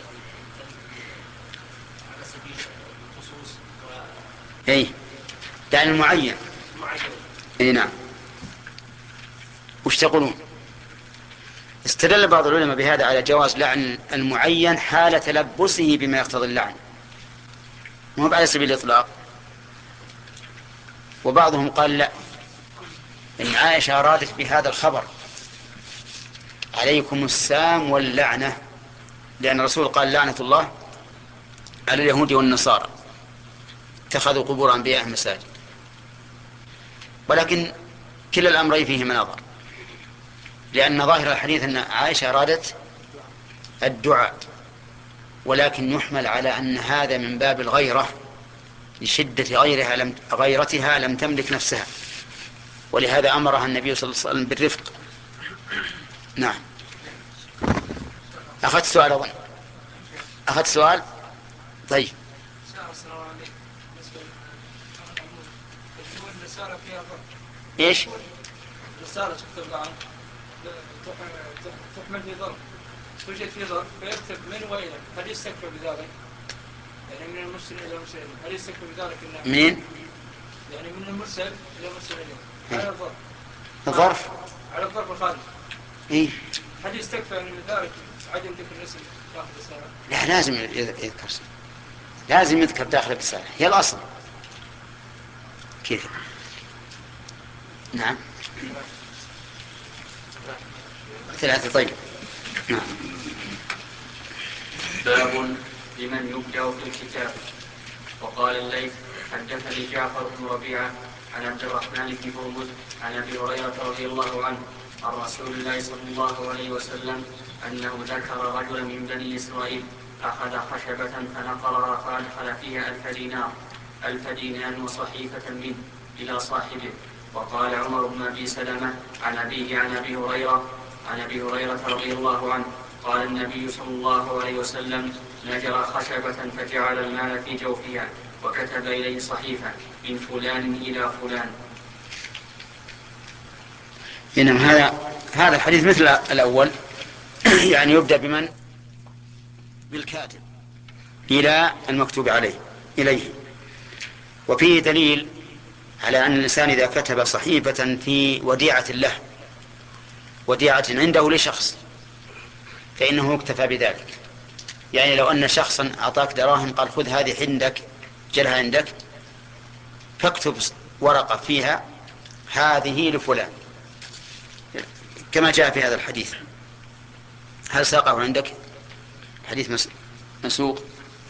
على سبيل الخصوص و... اي لعن المعين. معين. اي نعم. وش تقولون؟ استدل بعض العلماء بهذا على جواز لعن المعين حال تلبسه بما يقتضي اللعن، مو على سبيل الإطلاق. وبعضهم قال لا، إن عائشة أرادت بهذا الخبر عليكم السام واللعنة، لأن الرسول قال لعنة الله على اليهود والنصارى اتخذوا قبور أنبياء مساجد. ولكن كلا الأمرين فيه مناظر، لأن ظاهر الحديث أن عائشة أرادت الدعاء، ولكن يحمل على أن هذا من باب الغيرة لشدة غيرها لم غيرتها لم تملك نفسها، ولهذا أمرها النبي صلى الله عليه وسلم بالرفق. نعم. أخذت سؤال أظن. أخذت سؤال. طيب. إيش؟ رسالة تكتب الآن تحمل في ظرف، توجد في ظرف فيكتب من وإلى، هل يستكفى بذلك؟ يعني من المرسل إلى المرسل، هل يستكفى بذلك؟ منين؟ يعني من المرسل إلى المرسل إليه على الظرف. الظرف؟ على الظرف الخارجي. إيه؟ هل يستكفى من ذلك عدم ذكر الاسم داخل الرسالة؟ لا، لازم يذكر، لازم يذكر داخل الرسالة، هي الأصل كيف. نعم. ثلاثة. طيب. نعم. باب لمن يبدأ في الكتاب. وقال الليث حدثني جعفر بن ربيعة عن عبد الرحمن بن هرمز عن أبي هريرة رضي الله عنه عن رسول الله صلى الله عليه وسلم أنه ذكر رجلا من بني إسرائيل أخذ خشبة فنقرها فأدخل فيها ألف دينار ألف دينار وصحيفة منه إلى صاحبه. وقال عمر بن أبي سلمة عن أبيه عن أبي هريرة عن أبي هريرة رضي الله عنه قال النبي صلى الله عليه وسلم نجر خشبة فجعل المال في جوفها وكتب إليه صحيفة من فلان إلى فلان. إنما هذا هذا الحديث مثل الأول يعني يبدأ بمن؟ بالكاتب إلى المكتوب عليه إليه. وفيه دليل على أن الإنسان إذا كتب صحيفة في وديعة له، وديعة عنده لشخص، فإنه اكتفى بذلك. يعني لو أن شخصا أعطاك دراهم قال خذ هذه عندك جلها عندك فاكتب ورقة فيها هذه لفلان كما جاء في هذا الحديث. هل ساقه عندك حديث مسوق؟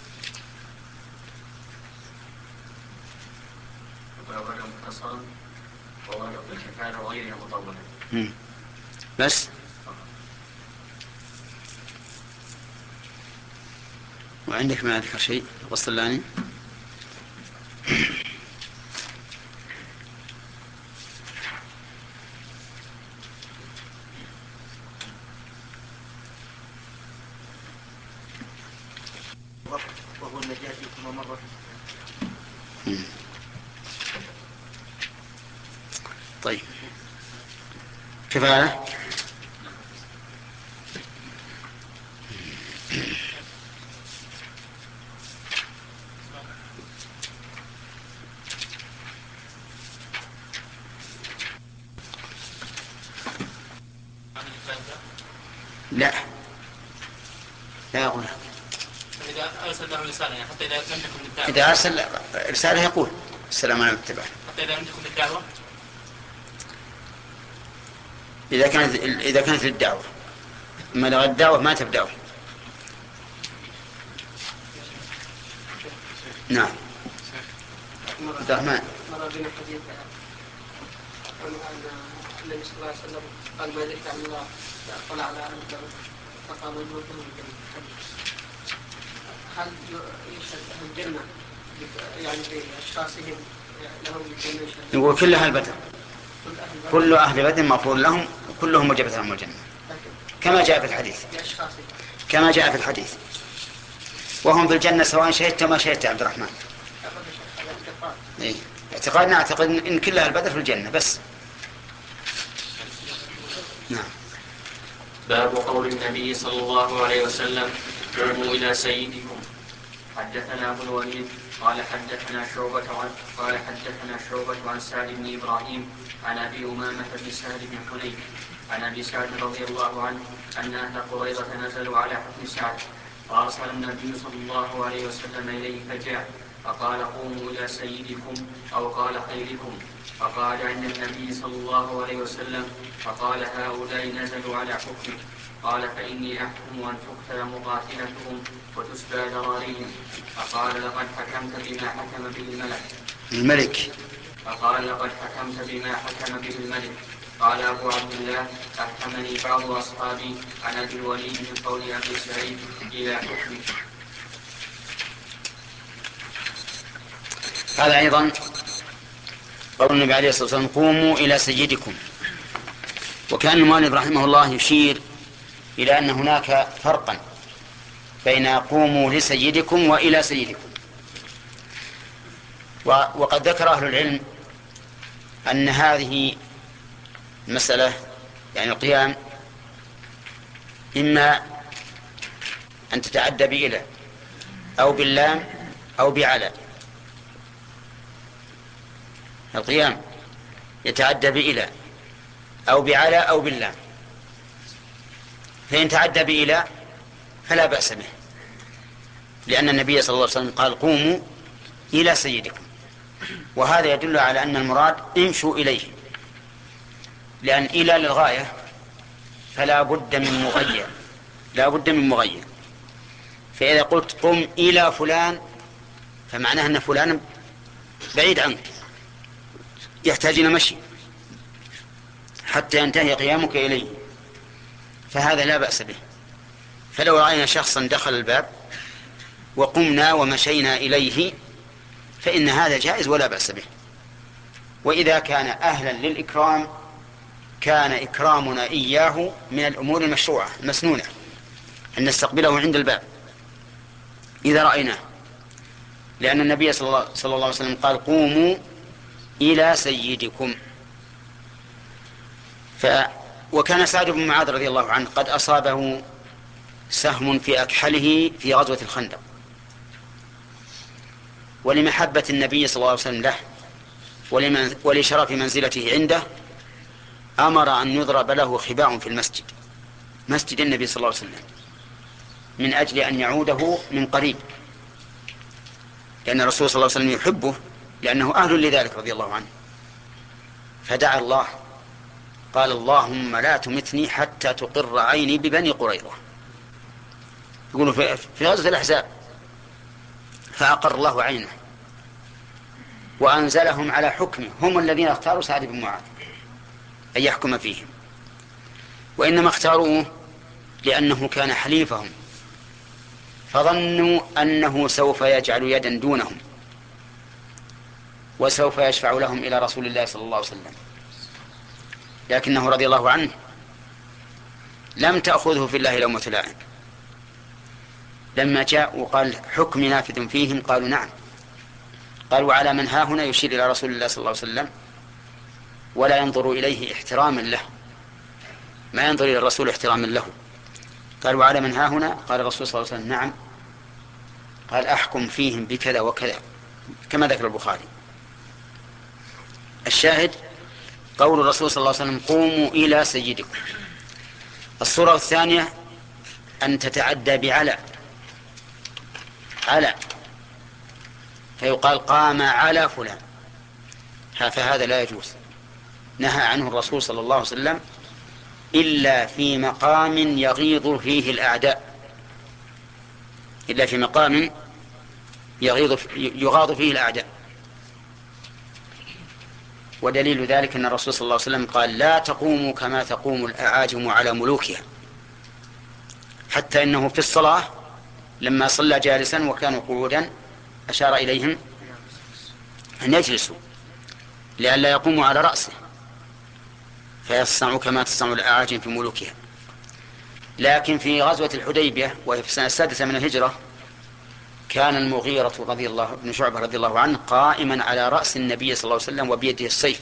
بس وعندك ما أذكر شيء وصلاني. وهو النجاة كما مر. طيب كفاية. لا لا أقول. إذا أرسل له رسالة يعني حتى إذا لم تكن الدعوة. إذا أرسل رسالة يقول السلام عليكم اتباع. حتى إذا لم تكن الدعوة. إذا كانت إذا كانت للدعوة، أما لغير الدعوة ما تبدأه. نعم. عبد الرحمن. مر بنا حديث عن النبي صلى الله عليه وسلم قال ما ذكر عن الله طلع على أهل فقام الموتون بالحديث. هل يشهد أهل الجنة يعني بأشخاصهم لهم الجنة؟ يقول كل أهل بدر، كل أهل بدر مغفور لهم كلهم وجبت لهم الجنة كما جاء في الحديث، كما جاء في الحديث، وهم في الجنة سواء شهدت ما شهدت. عبد الرحمن إيه؟ اعتقادنا اعتقد إن كل أهل بدر في الجنة بس. نعم. باب قول النبي صلى الله عليه وسلم قوموا إلى سيدكم. حدثنا أبو الوليد قال حدثنا شعبة عن قال حدثنا شعبة عن سعد بن إبراهيم عن أبي أمامة بن سهل بن حنيف عن أبي سعد رضي الله عنه أن أهل قريظة نزلوا على حكم سعد فأرسل النبي صلى الله عليه وسلم إليه فجاء فقال قوموا إلى سيدكم أو قال خيركم فقال عند النبي صلى الله عليه وسلم فقال هؤلاء نزلوا على حكمك قال فإني أحكم أن تقتل مقاتلتهم وتسبى ذراريهم فقال لقد حكمت بما حكم به الملك الملك فقال لقد حكمت بما حكم به الملك. قال أبو عبد الله أحكمني بعض أصحابي عن أبي الوليد من قول أبي سعيد إلى حكمك. هذا أيضا قول النبي عليه الصلاة والسلام قوموا إلى سيدكم. وكان المؤلف رحمه الله يشير إلى أن هناك فرقا بين قوموا لسيدكم وإلى سيدكم. وقد ذكر أهل العلم أن هذه المسألة يعني القيام إما أن تتعدى بإلى أو باللام أو بعلى. القيام يتعدى بإلى أو بعلى أو باللام، فإن تعدى بإلى فلا بأس به، لأن النبي صلى الله عليه وسلم قال قوموا إلى سيدكم، وهذا يدل على أن المراد امشوا إليه، لأن إلى للغاية فلا بد من مغير، لا بد من مغير. فإذا قلت قم إلى فلان فمعناه أن فلان بعيد عنك يحتاج إلى مشي حتى ينتهي قيامك إليه، فهذا لا بأس به. فلو رأينا شخصا دخل الباب وقمنا ومشينا إليه فإن هذا جائز ولا بأس به. وإذا كان أهلا للإكرام كان إكرامنا إياه من الأمور المشروعة المسنونة أن نستقبله عند الباب إذا رأيناه، لأن النبي صلى الله, صلى الله عليه وسلم قال قوموا إلى سيدكم. ف وكان سعد بن معاذ رضي الله عنه قد أصابه سهم في أكحله في غزوة الخندق، ولمحبة النبي صلى الله عليه وسلم له ولشرف منزلته عنده أمر أن يضرب له خباء في المسجد، مسجد النبي صلى الله عليه وسلم، من أجل أن يعوده من قريب. لأن الرسول صلى الله عليه وسلم يحبه لأنه أهل لذلك رضي الله عنه، فدعا الله قال اللهم لا تمتني حتى تقر عيني ببني قريظة، يقولوا في غزوة الأحزاب، فأقر الله عينه وأنزلهم على حكمه، هم الذين اختاروا سعد بن معاذ أن يحكم فيهم، وإنما اختاروه لأنه كان حليفهم، فظنوا أنه سوف يجعل يدا دونهم وسوف يشفع لهم إلى رسول الله صلى الله عليه وسلم، لكنه رضي الله عنه لم تأخذه في الله لومة لائم. لما جاء وقال حكم نافذ فيهم قالوا نعم، قال وعلى من ها هنا يشير إلى رسول الله صلى الله عليه وسلم ولا ينظر إليه احتراما له، ما ينظر إلى الرسول احتراما له، قال وعلى من ها هنا، قال الرسول صلى الله عليه وسلم نعم، قال أحكم فيهم بكذا وكذا كما ذكر البخاري. الشاهد قول الرسول صلى الله عليه وسلم قوموا إلى سيدكم. الصورة الثانية أن تتعدى بعلى على، فيقال قام على فلان، فهذا لا يجوز، نهى عنه الرسول صلى الله عليه وسلم إلا في مقام يغيظ فيه الأعداء، إلا في مقام يغيظ يغاض فيه الأعداء. ودليل ذلك أن الرسول صلى الله عليه وسلم قال لا تقوموا كما تقوم الأعاجم على ملوكها، حتى إنه في الصلاة لما صلى جالسا وكانوا قعودا أشار إليهم أن يجلسوا لئلا يقوموا على رأسه فيصنعوا كما تصنع الأعاجم في ملوكها. لكن في غزوة الحديبية وهي في السنة السادسة من الهجرة كان المغيرة رضي الله بن شعبة رضي الله عنه قائما على رأس النبي صلى الله عليه وسلم وبيده السيف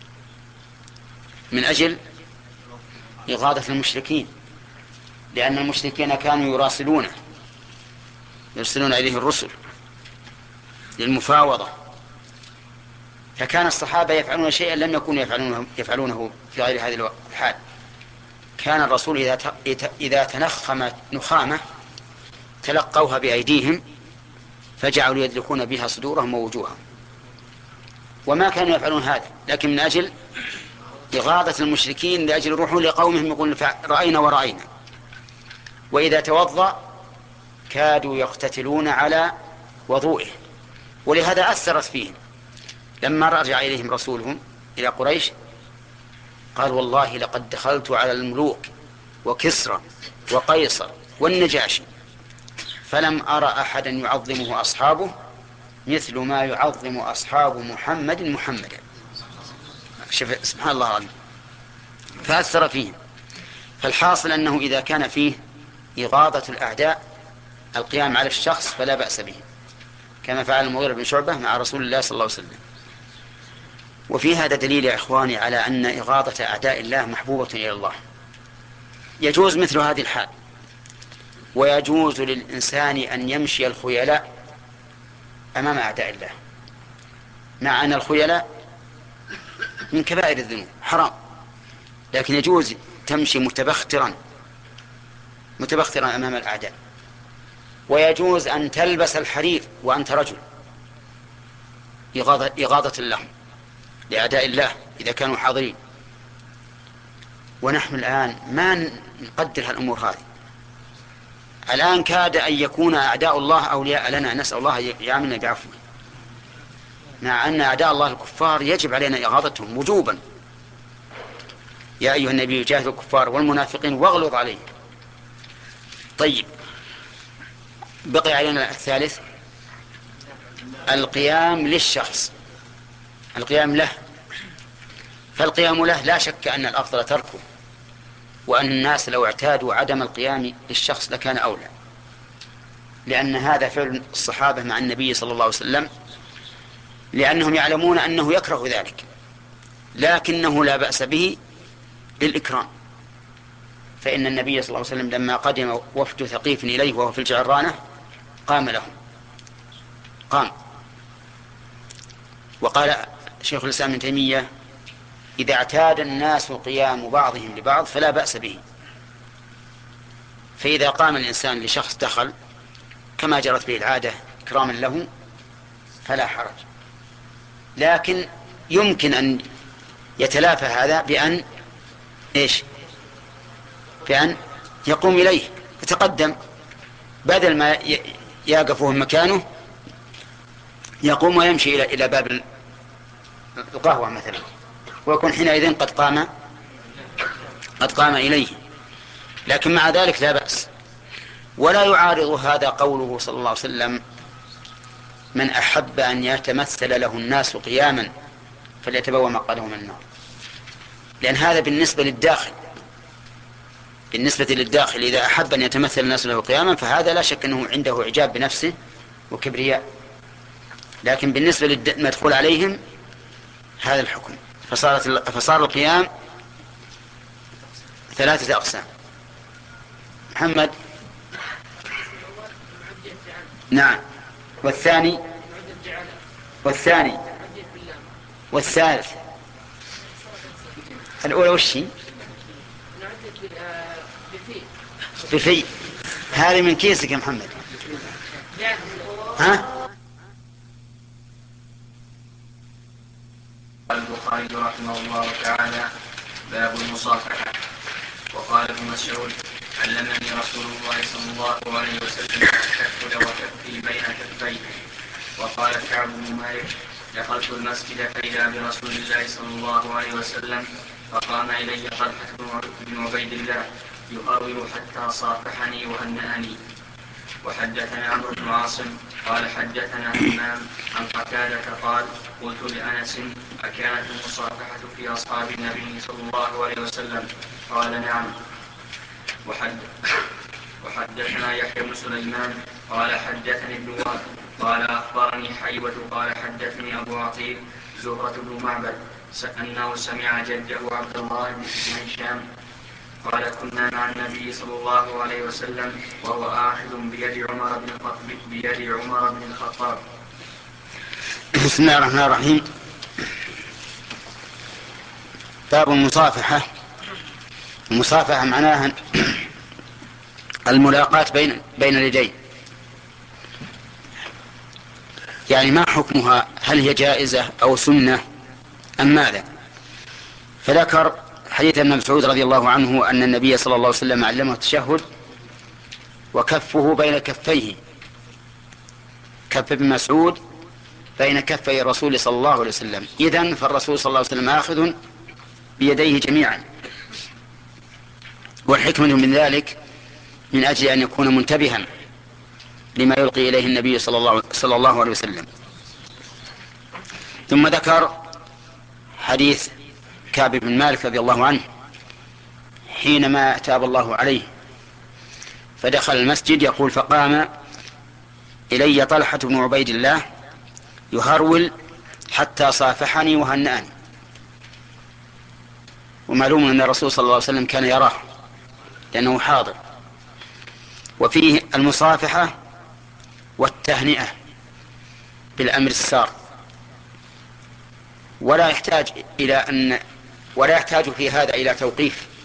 من أجل إغاظة المشركين، لأن المشركين كانوا يراسلونه يرسلون إليه الرسل للمفاوضة، فكان الصحابة يفعلون شيئا لم يكونوا يفعلونه, يفعلونه في غير هذه الحال. كان الرسول إذا إذا تنخم نخامة تلقوها بأيديهم فجعلوا يدلكون بها صدورهم ووجوههم، وما كانوا يفعلون هذا لكن من أجل إغاظة المشركين، لأجل يروحون لقومهم يقولون رأينا ورأينا. وإذا توضأ كادوا يقتتلون على وضوئه، ولهذا أثرت فيهم. لما رجع إليهم رسولهم إلى قريش قال والله لقد دخلت على الملوك وكسرى وقيصر والنجاشي فلم أرى أحدا يعظمه أصحابه مثل ما يعظم أصحاب محمد محمدا. سبحان الله العظيم، فأثر فيهم. فالحاصل أنه إذا كان فيه إغاظة الأعداء القيام على الشخص فلا بأس به، كما فعل المغيرة بن شعبة مع رسول الله صلى الله عليه وسلم. وفي هذا دليل يا إخواني على أن إغاظة أعداء الله محبوبة إلى الله. يجوز مثل هذه الحال، ويجوز للإنسان أن يمشي الخيلاء أمام أعداء الله، مع أن الخيلاء من كبائر الذنوب حرام، لكن يجوز تمشي متبخترا متبخترا أمام الأعداء. ويجوز أن تلبس الحرير وأنت رجل إغاظة, إغاظة لهم لأعداء الله إذا كانوا حاضرين. ونحن الآن ما نقدر هالأمور هذه. الآن كاد أن يكون أعداء الله أولياء لنا، نسأل الله يعاملنا بعفوه، مع أن أعداء الله الكفار يجب علينا إغاظتهم وجوبا. يا أيها النبي جاهد الكفار والمنافقين واغلظ عليهم. طيب، بقي علينا الثالث القيام للشخص، القيام له. فالقيام له لا شك أن الأفضل تركه، وأن الناس لو اعتادوا عدم القيام للشخص لكان أولى، لأن هذا فعل الصحابة مع النبي صلى الله عليه وسلم، لأنهم يعلمون أنه يكره ذلك، لكنه لا بأس به للإكرام. فإن النبي صلى الله عليه وسلم لما قدم وفد ثقيف إليه وهو في الجعرانة قام لهم، قام. وقال شيخ الإسلام ابن تيمية إذا اعتاد الناس قيام بعضهم لبعض فلا بأس به. فإذا قام الإنسان لشخص دخل كما جرت به العادة إكراما له فلا حرج. لكن يمكن أن يتلافى هذا بأن إيش؟ بأن يقوم إليه يتقدم، بدل ما يقفه مكانه يقوم ويمشي إلى إلى باب القهوة مثلا، ويكون حينئذ قد قام قد قام إليه. لكن مع ذلك لا بأس. ولا يعارض هذا قوله صلى الله عليه وسلم: من أحب أن يتمثل له الناس قياما فليتبوأ مقعده من النار. لأن هذا بالنسبة للداخل، بالنسبة للداخل إذا أحب أن يتمثل الناس له قياما فهذا لا شك أنه عنده إعجاب بنفسه وكبرياء. لكن بالنسبة للمدخول عليهم هذا الحكم. فصارت فصار القيام ثلاثة أقسام. محمد. نعم. والثاني والثاني والثالث. الأولى وش هي؟ بفي. هذه من كيسك يا محمد. ها؟ البخاري رحمه الله تعالى: باب المصافحة. وقال ابن مسعود: علمني رسول الله صلى الله عليه وسلم التشهد وكفي بين كفيه. وقال كعب بن مالك: دخلت المسجد فإذا برسول الله صلى الله عليه وسلم فقام إلي طلحة بن عبيد الله يهرول حتى صافحني وهنأني. وحدثنا عمرو بن عاصم قال حدثنا همام عن قتادة قال: قلت لأنس: أكانت المصافحة في أصحاب النبي صلى الله عليه وسلم؟ قال: نعم. وحد وحدثنا يحيى بن سليمان قال حدثني ابن وهب قال أخبرني حيوة قال حدثني أبو عطيل زهرة بن معبد أنه سمع جده عبد الله بن هشام قال: كنا مع النبي صلى الله عليه وسلم وهو آخذ بيد عمر بن الخطاب بيد عمر بن الخطاب. بسم الله الرحمن الرحيم. باب المصافحة. المصافحة معناها الملاقاة بين بين اليدين. يعني ما حكمها؟ هل هي جائزة أو سنة أم ماذا؟ فذكر حديث ابن مسعود رضي الله عنه أن النبي صلى الله عليه وسلم علمه التشهد وكفه بين كفيه. كف ابن مسعود بين كفي الرسول صلى الله عليه وسلم. إذن فالرسول صلى الله عليه وسلم آخذ بيديه جميعا. والحكمة من ذلك من أجل أن يكون منتبها لما يلقي إليه النبي صلى الله, صلى الله عليه وسلم. ثم ذكر حديث كعب بن مالك رضي الله عنه حينما تاب الله عليه فدخل المسجد يقول: فقام إلي طلحة بن عبيد الله يهرول حتى صافحني وهنأني. ومعلوم أن الرسول صلى الله عليه وسلم كان يراه لأنه حاضر. وفيه المصافحة والتهنئة بالأمر السار، ولا يحتاج إلى أن ولا يحتاج في هذا إلى توقيف،